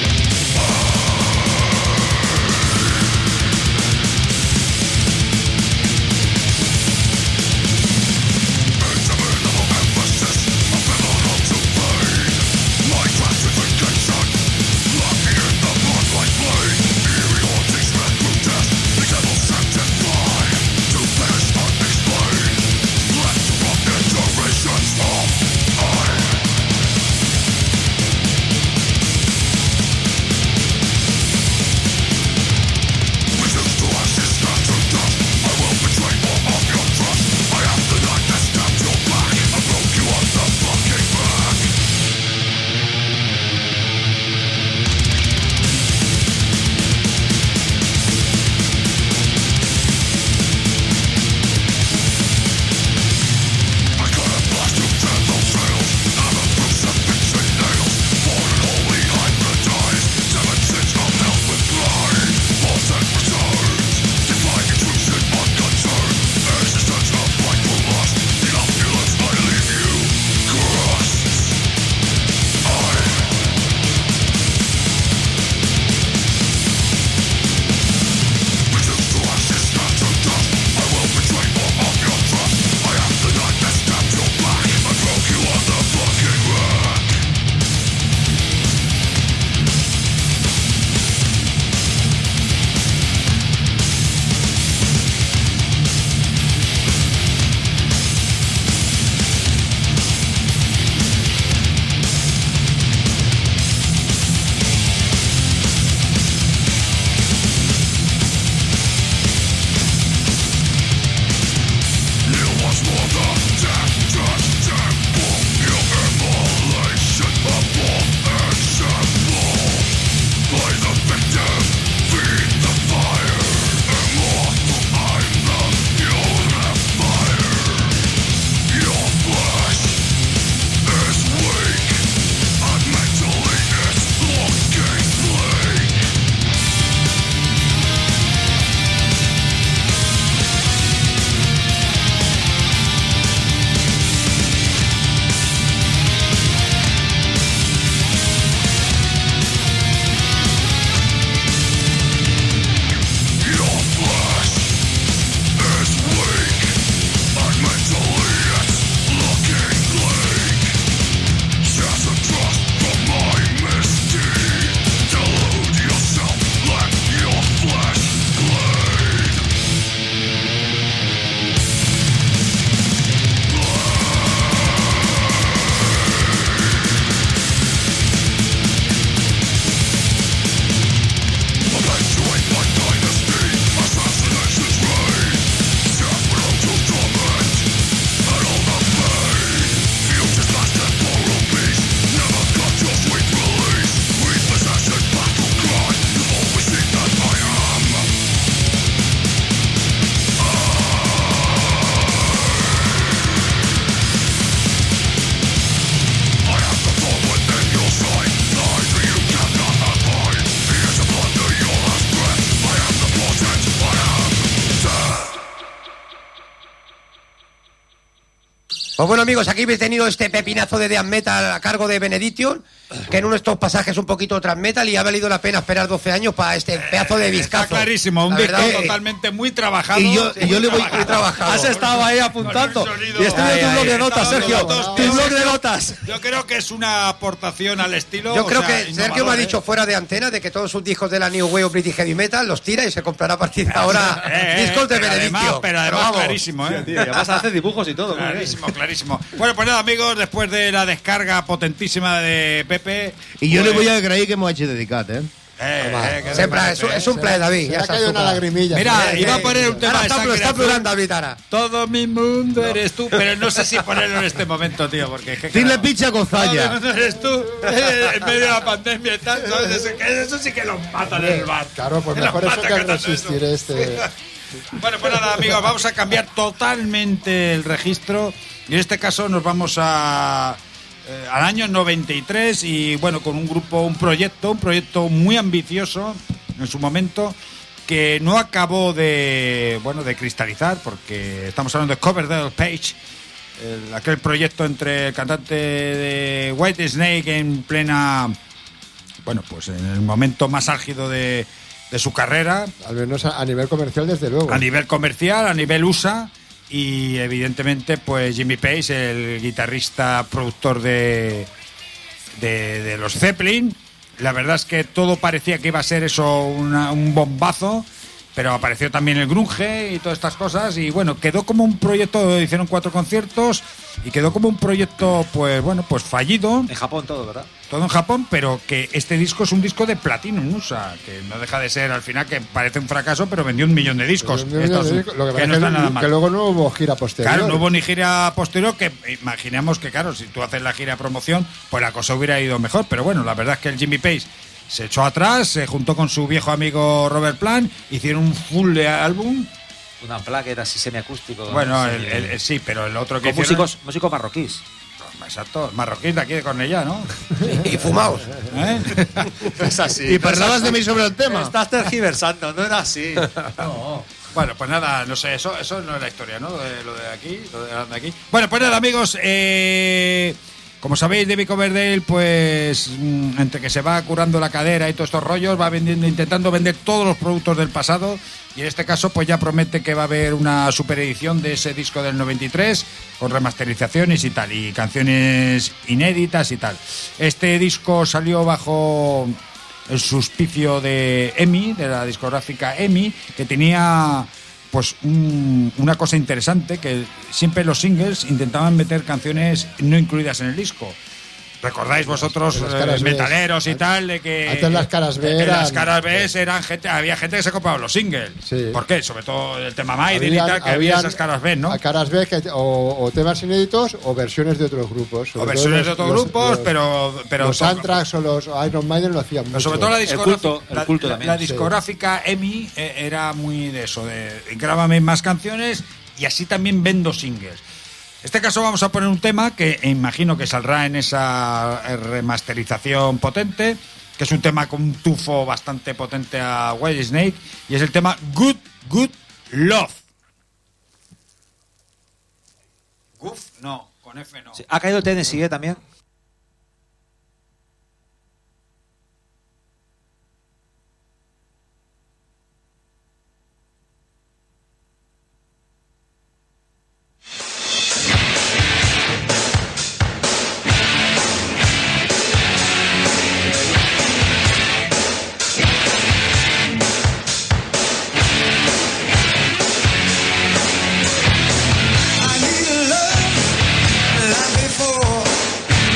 Pues bueno, amigos, aquí habéis tenido este pepinazo de death metal a cargo de Benediction, que en uno de estos pasajes un poquito thrash metal, y ha valido la pena esperar doce años para este pedazo de discazo. Está clarísimo, un La disco verdad que- totalmente muy trabajado. Y yo, y yo le voy trabajado. Muy trabajado. Has estado ahí apuntando. Con un sonido- Y estoy viendo tu Ahí, blog de ahí, notas, estaba Sergio. dando datos. Tu blog de notas. Yo creo que es una aportación al estilo. Yo o creo sea, que Sergio me ha innovador, dicho ¿eh? fuera de antena de que todos sus discos de la New Wave of British Heavy Metal los tira y se comprará a partir de ahora Eh, eh, discos de pero además, Benediction. pero además vamos. clarísimo, ¿eh? Tío, y además hace dibujos y todo. muy bien. Clarísimo, clarísimo. Bueno, pues nada, amigos, después de la descarga potentísima de Pepe. I jo pues, li vull agrair que m'ho hagi dedicat, eh? Eh, Home, eh, que Siempre de- es, un- es un plaer, David. Se Ya ha está caído una súper. lagrimilla. Mira, Sí. iba a poner un tema Ahora de está, sangre está azul. plurando David ahora. Todo mi mundo eres tú, pero no sé si ponerlo en este momento, tío, porque es que Dile claro, picha todo mi cozalla. mundo eres tú, eh, en medio de la pandemia y tal, ¿sabes? Eso, que- eso sí que los matan en el bar. Claro, pues Los mejor eso mata que cantando resistir eso. este. Bueno, pues nada, amigos, vamos a cambiar totalmente el registro y en este caso nos vamos a eh, al año noventa y tres y bueno, con un grupo, un proyecto, un proyecto muy ambicioso en su momento que no acabó de, bueno, de cristalizar porque estamos hablando de Coverdale Page, el- aquel proyecto entre el cantante de White Snake en plena, bueno, pues en el momento más álgido de, de su carrera, Al menos a, a nivel comercial, desde luego. a nivel comercial, a nivel U S A y evidentemente pues Jimmy Page, el guitarrista productor de, de, de los Zeppelin. La verdad es que todo parecía que iba a ser eso una- un bombazo, pero apareció también el grunge y todas estas cosas y bueno, quedó como un proyecto, hicieron cuatro conciertos y quedó como un proyecto pues bueno, pues fallido. En Japón todo, ¿verdad? Todo en Japón, pero que este disco es un disco de Platinum U S A, que no deja de ser al final que parece un fracaso, pero vendió un millón de discos. Lo que Estados pasa Unidos, es que, que no está nada mal. que luego no hubo gira posterior. Claro, no hubo ni gira posterior, que imaginamos que, claro, si tú haces la gira de promoción, pues la cosa hubiera ido mejor. Pero bueno, la verdad es que el Jimmy Page se echó atrás, se juntó con su viejo amigo Robert Plant, hicieron un full de álbum. Una placa era así semiacústico. Bueno, semi- el, el- el- sí, pero el otro que con hicieron... músicos, músicos marroquíes. Exacto, marroquí de aquí de Cornellá, ¿no? Y fumaos. ¿Eh? Es así. I parlaves de mi sobre el tema. Estás tergiversando, no era así. Bueno, pues nada, no sé, eso, eso no es la historia, ¿no? Lo de, lo de aquí, lo de, de aquí. Bueno, pues nada, amigos, eh, como sabéis, David Coverdale, pues mm, entre que se va curando la cadera y todos estos rollos, va vendiendo, intentando vender todos los productos del pasado y en este caso pues ya promete que va a haber una superedición de ese disco del noventa y tres con remasterizaciones y tal, y canciones inéditas y tal. Este disco salió bajo el suspicio de E M I, de la discográfica E M I, que tenía pues un- una cosa interesante, que siempre los singles intentaban meter canciones no incluidas en el disco. ¿Recordáis vosotros, las caras eh, B. metaleros y tal, de que Antes las caras B en eran- las caras B eran gente, había gente que se compraba los singles? Sí. ¿Por qué? Sobre todo el tema Maiden y Habían- tal, que había habían esas caras B, ¿no? a caras B que- o, o temas inéditos o versiones de otros grupos. Sobre O todo versiones los- de otros los- grupos, los- pero, pero los Anthrax o los Iron Maiden lo hacían Pero mucho. sobre todo la El discográfica, culto, el la- culto la- también, la sí. discográfica E M I eh, era muy de eso, de grábame más canciones y así también vendo singles. En este caso vamos a poner un tema que imagino que saldrá en esa eh, remasterización potente, que es un tema con un tufo bastante potente a White Snake, y es el tema Good, Good Love. Goof, no, con F no. Sí, ha caído el Tennessee, ¿eh? También. I need a love like before.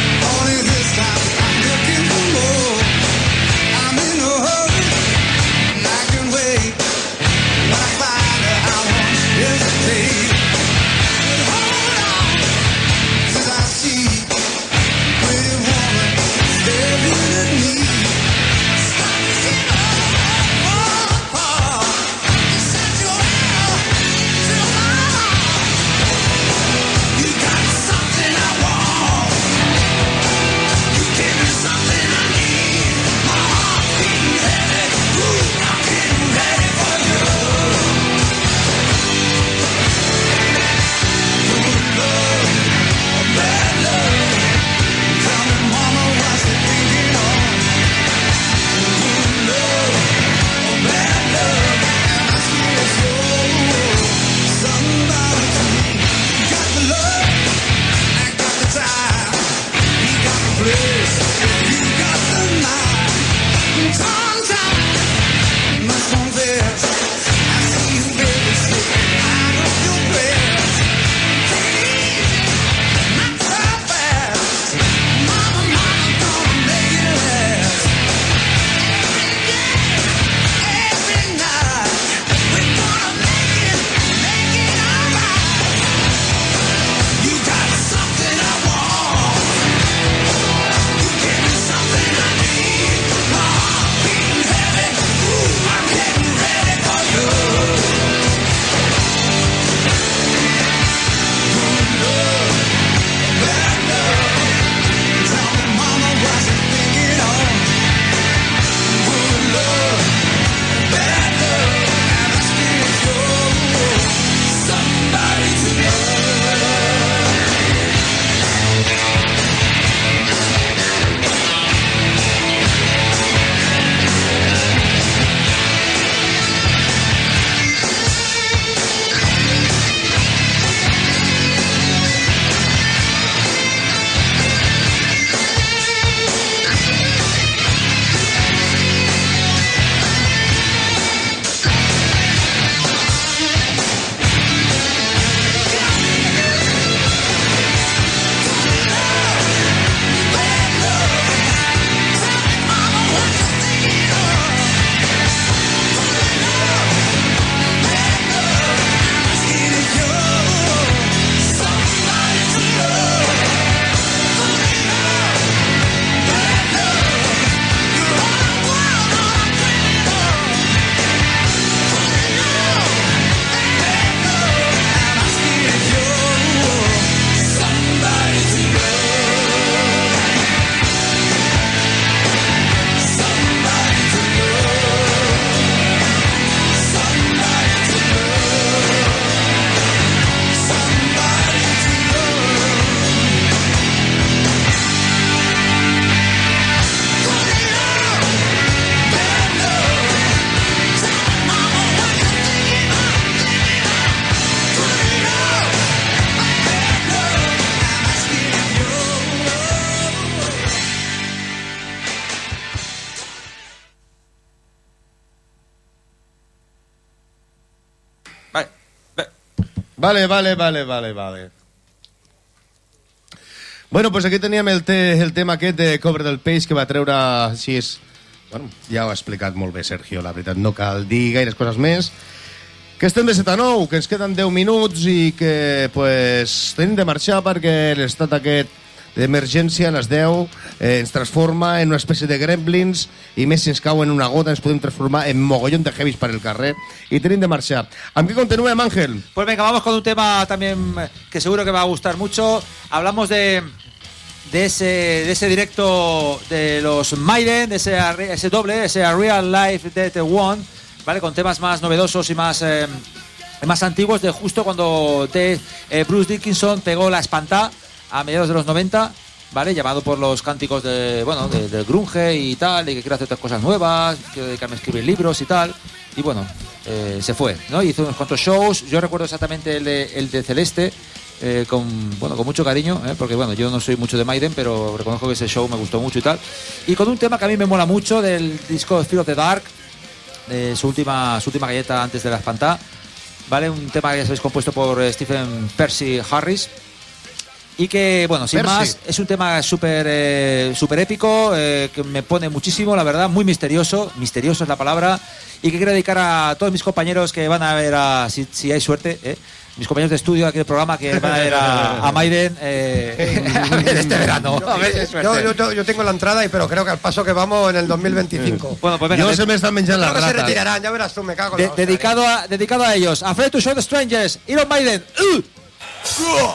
Vale, vale, vale, vale, vale. Bueno, pues aquí teníem el, te, el tema aquest de Cover del Peix que va treure així és... Bueno, ja ho ha explicat molt bé Sergio, la veritat, no cal dir gaires coses més. Que estem de set a nou, que ens queden deu minuts i que pues, tenim de marxar perquè l'estat aquest d'emergència a les deu eh, ens transforma en una espècie de gremlins i més si ens cau en una gota ens podem transformar en mogollón de heavies per el carrer i tenim de marxar. Amb què continuem, Ángel? Pues venga, vamos con un tema también que seguro que va a gustar mucho. Hablamos de, de, ese, de ese directo de los Maiden, de ese, ese doble, ese Real Life Dead One, ¿vale? Con temas más novedosos y más, eh, más antiguos de justo cuando de, eh, Bruce Dickinson pegó la espantada a mediados de los noventa, ¿vale? Llamado por los cánticos de, bueno, de, del grunge y tal, y que quiero hacer otras cosas nuevas, quiero dedicarme a escribir libros y tal. Y bueno, eh, se fue, ¿no? Hizo unos cuantos shows. Yo recuerdo exactamente el de, el de Celeste, eh, con, bueno, con mucho cariño, ¿eh? Porque bueno, yo no soy mucho de Maiden, pero reconozco que ese show me gustó mucho y tal. Y con un tema que a mí me mola mucho del disco Fear of the Dark, de su última, su última galleta antes de la espantada, ¿vale? Un tema que ya sabéis compuesto por Stephen Percy Harris. Y que, bueno, sin Percy. más, es un tema súper eh, súper épico, eh, que me pone muchísimo, la verdad, muy misterioso, misterioso es la palabra, y que quiero dedicar a todos mis compañeros que van a ver, a, si, si hay suerte, eh, mis compañeros de estudio aquí del programa que van a ver a, a Maiden eh, a ver este verano. A ver, si yo, yo, yo tengo la entrada, y pero creo que al paso que vamos en el dos mil veinticinco. Bueno, pues venga, yo se me están menjando las ratas. Se retirarán, ya verás tú, me cago en de, la hostia, dedicado, eh. a, dedicado a ellos, Afraid to Show the Strangers, Iron Maiden. ¡Uh! ¡Uh!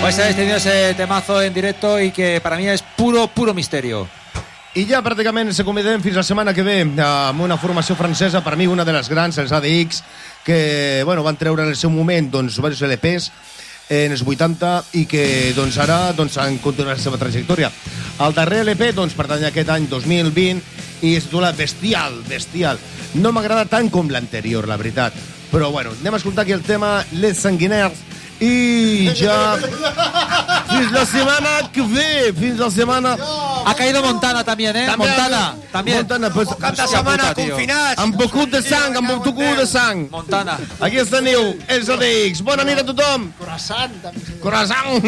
Pues habéis tenido ese temazo en directo y que para mí es puro, puro misterio. I ja pràcticament ens acomiadem fins la setmana que ve amb una formació francesa, per mi una de les grans, els A D X, que bueno, van treure en el seu moment doncs, diversos L Ps en els vuitanta i que doncs, ara doncs, han continuat la seva trajectòria. El darrer L P doncs, pertany a aquest any dos mil vint i es titula Bestial, Bestial. No m'agrada tant com l'anterior, la veritat. Però bueno, anem a escoltar aquí el tema Les Sanguinaires i ja fins la setmana que ve, fins la setmana... Ha caído Montana también, ¿eh? También, Montana, también. Montana, pues, Cada setmana puta, tio. confinats. amb becut de sang, amb becut de sang. Montana. Aquí els teniu, els A D X. Bona nit a tothom. Croissant, també. Corazón.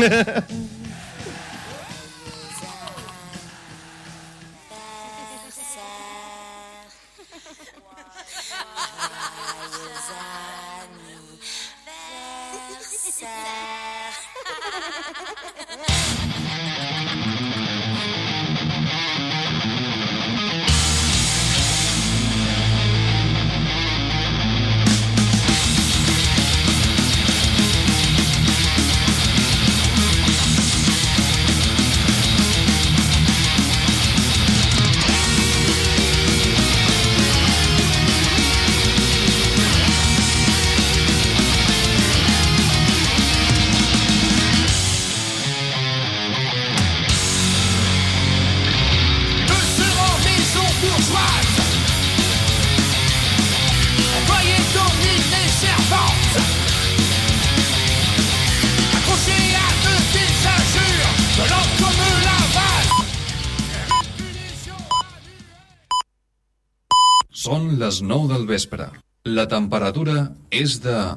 Són les nou del vespre. La temperatura és de